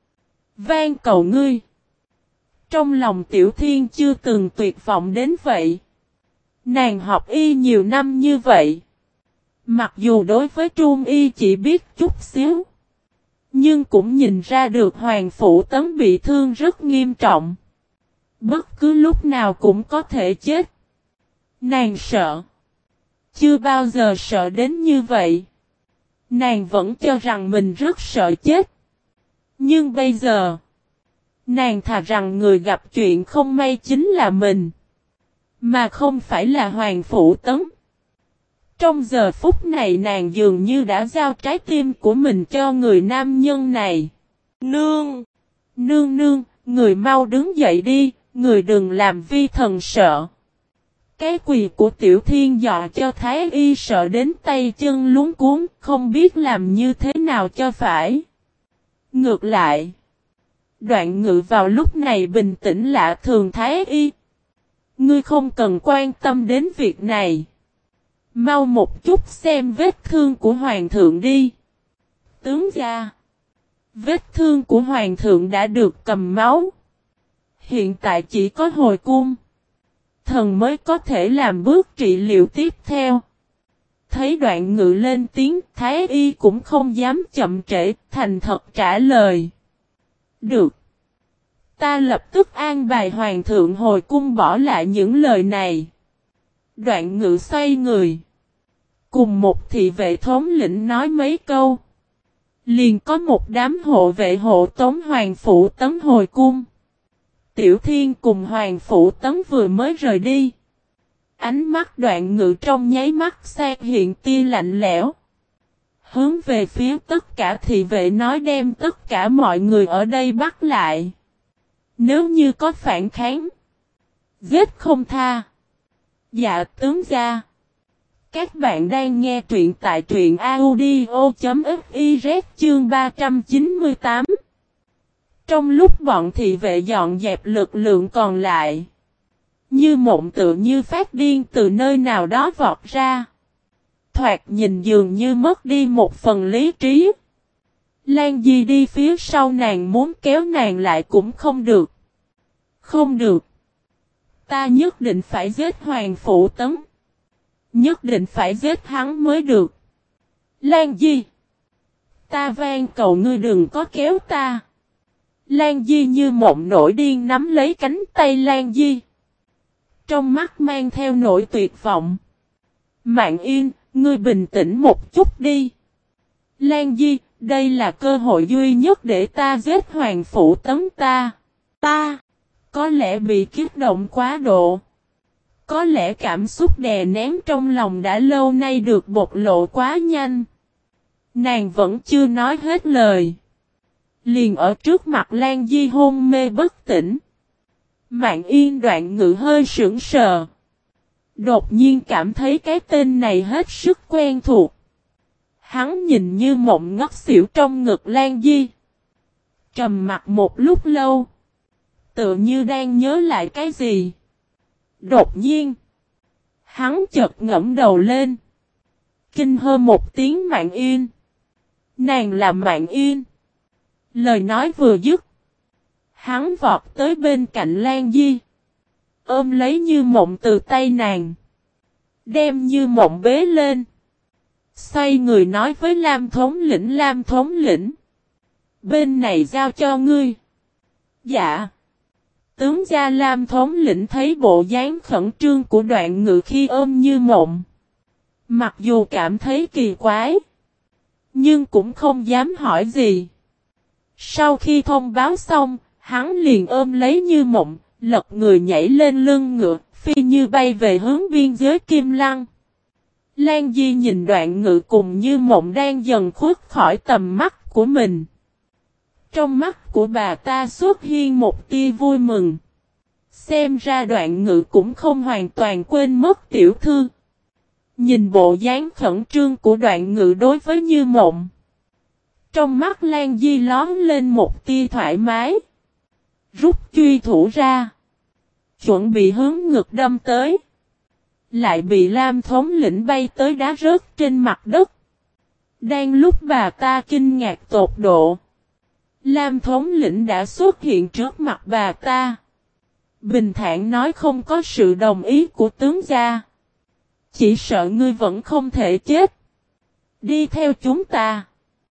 Van cầu ngươi. Trong lòng Tiểu Thiên chưa từng tuyệt vọng đến vậy. Nàng học y nhiều năm như vậy. Mặc dù đối với trung y chỉ biết chút xíu, nhưng cũng nhìn ra được Hoàng Phủ Tấn bị thương rất nghiêm trọng. Bất cứ lúc nào cũng có thể chết. Nàng sợ. Chưa bao giờ sợ đến như vậy. Nàng vẫn cho rằng mình rất sợ chết. Nhưng bây giờ, nàng thà rằng người gặp chuyện không may chính là mình, mà không phải là Hoàng Phủ Tấn. Trong giờ phút này nàng dường như đã giao trái tim của mình cho người nam nhân này. Nương! Nương nương, người mau đứng dậy đi, người đừng làm vi thần sợ. Cái quỳ của Tiểu Thiên dọa cho Thái y sợ đến tay chân luống cuống, không biết làm như thế nào cho phải. Ngược lại, Đoạn Ngự vào lúc này bình tĩnh lạ thường. Thái y, ngươi không cần quan tâm đến việc này. Mau một chút xem vết thương của hoàng thượng đi. Tướng gia, vết thương của hoàng thượng đã được cầm máu. Hiện tại chỉ có hồi cung thần mới có thể làm bước trị liệu tiếp theo. Thấy Đoạn Ngự lên tiếng, Thái y cũng không dám chậm trễ, thành thật trả lời. Được. Ta lập tức an bài hoàng thượng hồi cung. Bỏ lại những lời này, Đoạn Ngự xoay người, cùng một thị vệ thống lĩnh nói mấy câu. Liền có một đám hộ vệ hộ tống Hoàng Phủ Tấn hồi cung. Tiểu Thiên cùng Hoàng Phủ Tấn vừa mới rời đi. Ánh mắt Đoạn Ngự trong nháy mắt sang hiện tia lạnh lẽo. Hướng về phía tất cả thị vệ nói đem tất cả mọi người ở đây bắt lại. Nếu như có phản kháng, giết không tha. Dạ tướng gia. Các bạn đang nghe truyện tại truyện audio.fiz chương ba trăm chín mươi tám. Trong lúc bọn thị vệ dọn dẹp lực lượng còn lại, Như Mộng tự như phát điên từ nơi nào đó vọt ra. Thoạt nhìn dường như mất đi một phần lý trí. Lan Di đi phía sau nàng muốn kéo nàng lại cũng không được. Không được. Ta nhất định phải giết Hoàng Phủ Tấn. Nhất định phải giết hắn mới được. Lan Di, ta van cầu ngươi đừng có kéo ta. Lan Di Như Mộng nổi điên nắm lấy cánh tay Lan Di, trong mắt mang theo nỗi tuyệt vọng. Mạn Yên, ngươi bình tĩnh một chút đi. Lan Di, đây là cơ hội duy nhất để ta giết Hoàng Phủ Tấn. Ta, ta, có lẽ bị kích động quá độ. Có lẽ cảm xúc đè nén trong lòng đã lâu nay được bộc lộ quá nhanh. Nàng vẫn chưa nói hết lời. Liền ở trước mặt Lan Di hôn mê bất tỉnh. Mạn Yên Đoạn Ngự hơi sững sờ. Đột nhiên cảm thấy cái tên này hết sức quen thuộc. Hắn nhìn Như Mộng ngất xỉu trong ngực Lan Di. Trầm mặt một lúc lâu. Tựa như đang nhớ lại cái gì. Đột nhiên, hắn chợt ngẫm đầu lên. Kinh hô một tiếng Mạn Yên. Nàng là Mạn Yên. Lời nói vừa dứt, hắn vọt tới bên cạnh Lan Di, ôm lấy Như Mộng từ tay nàng, đem Như Mộng bế lên. Xoay người nói với Lam thống lĩnh. Lam thống lĩnh, bên này giao cho ngươi. Dạ. Tướng gia Lam thống lĩnh thấy bộ dáng khẩn trương của Đoạn Ngự khi ôm Như Mộng, mặc dù cảm thấy kỳ quái, nhưng cũng không dám hỏi gì. Sau khi thông báo xong, hắn liền ôm lấy Như Mộng, lật người nhảy lên lưng ngựa, phi như bay về hướng biên giới Kim Lăng. Lan Di nhìn Đoạn Ngự cùng Như Mộng đang dần khuất khỏi tầm mắt của mình. Trong mắt của bà ta xuất hiện một tia vui mừng. Xem ra Đoạn Ngự cũng không hoàn toàn quên mất tiểu thư. Nhìn bộ dáng khẩn trương của Đoạn Ngự đối với Như Mộng. Trong mắt Lan Di lóm lên một tia thoải mái. Rút truy thủ ra. Chuẩn bị hướng ngực đâm tới. Lại bị Lam thống lĩnh bay tới đá rớt trên mặt đất. Đang lúc bà ta kinh ngạc tột độ. Lam thống lĩnh đã xuất hiện trước mặt bà ta. Bình thản nói không có sự đồng ý của tướng gia. Chỉ sợ ngươi vẫn không thể chết. Đi theo chúng ta.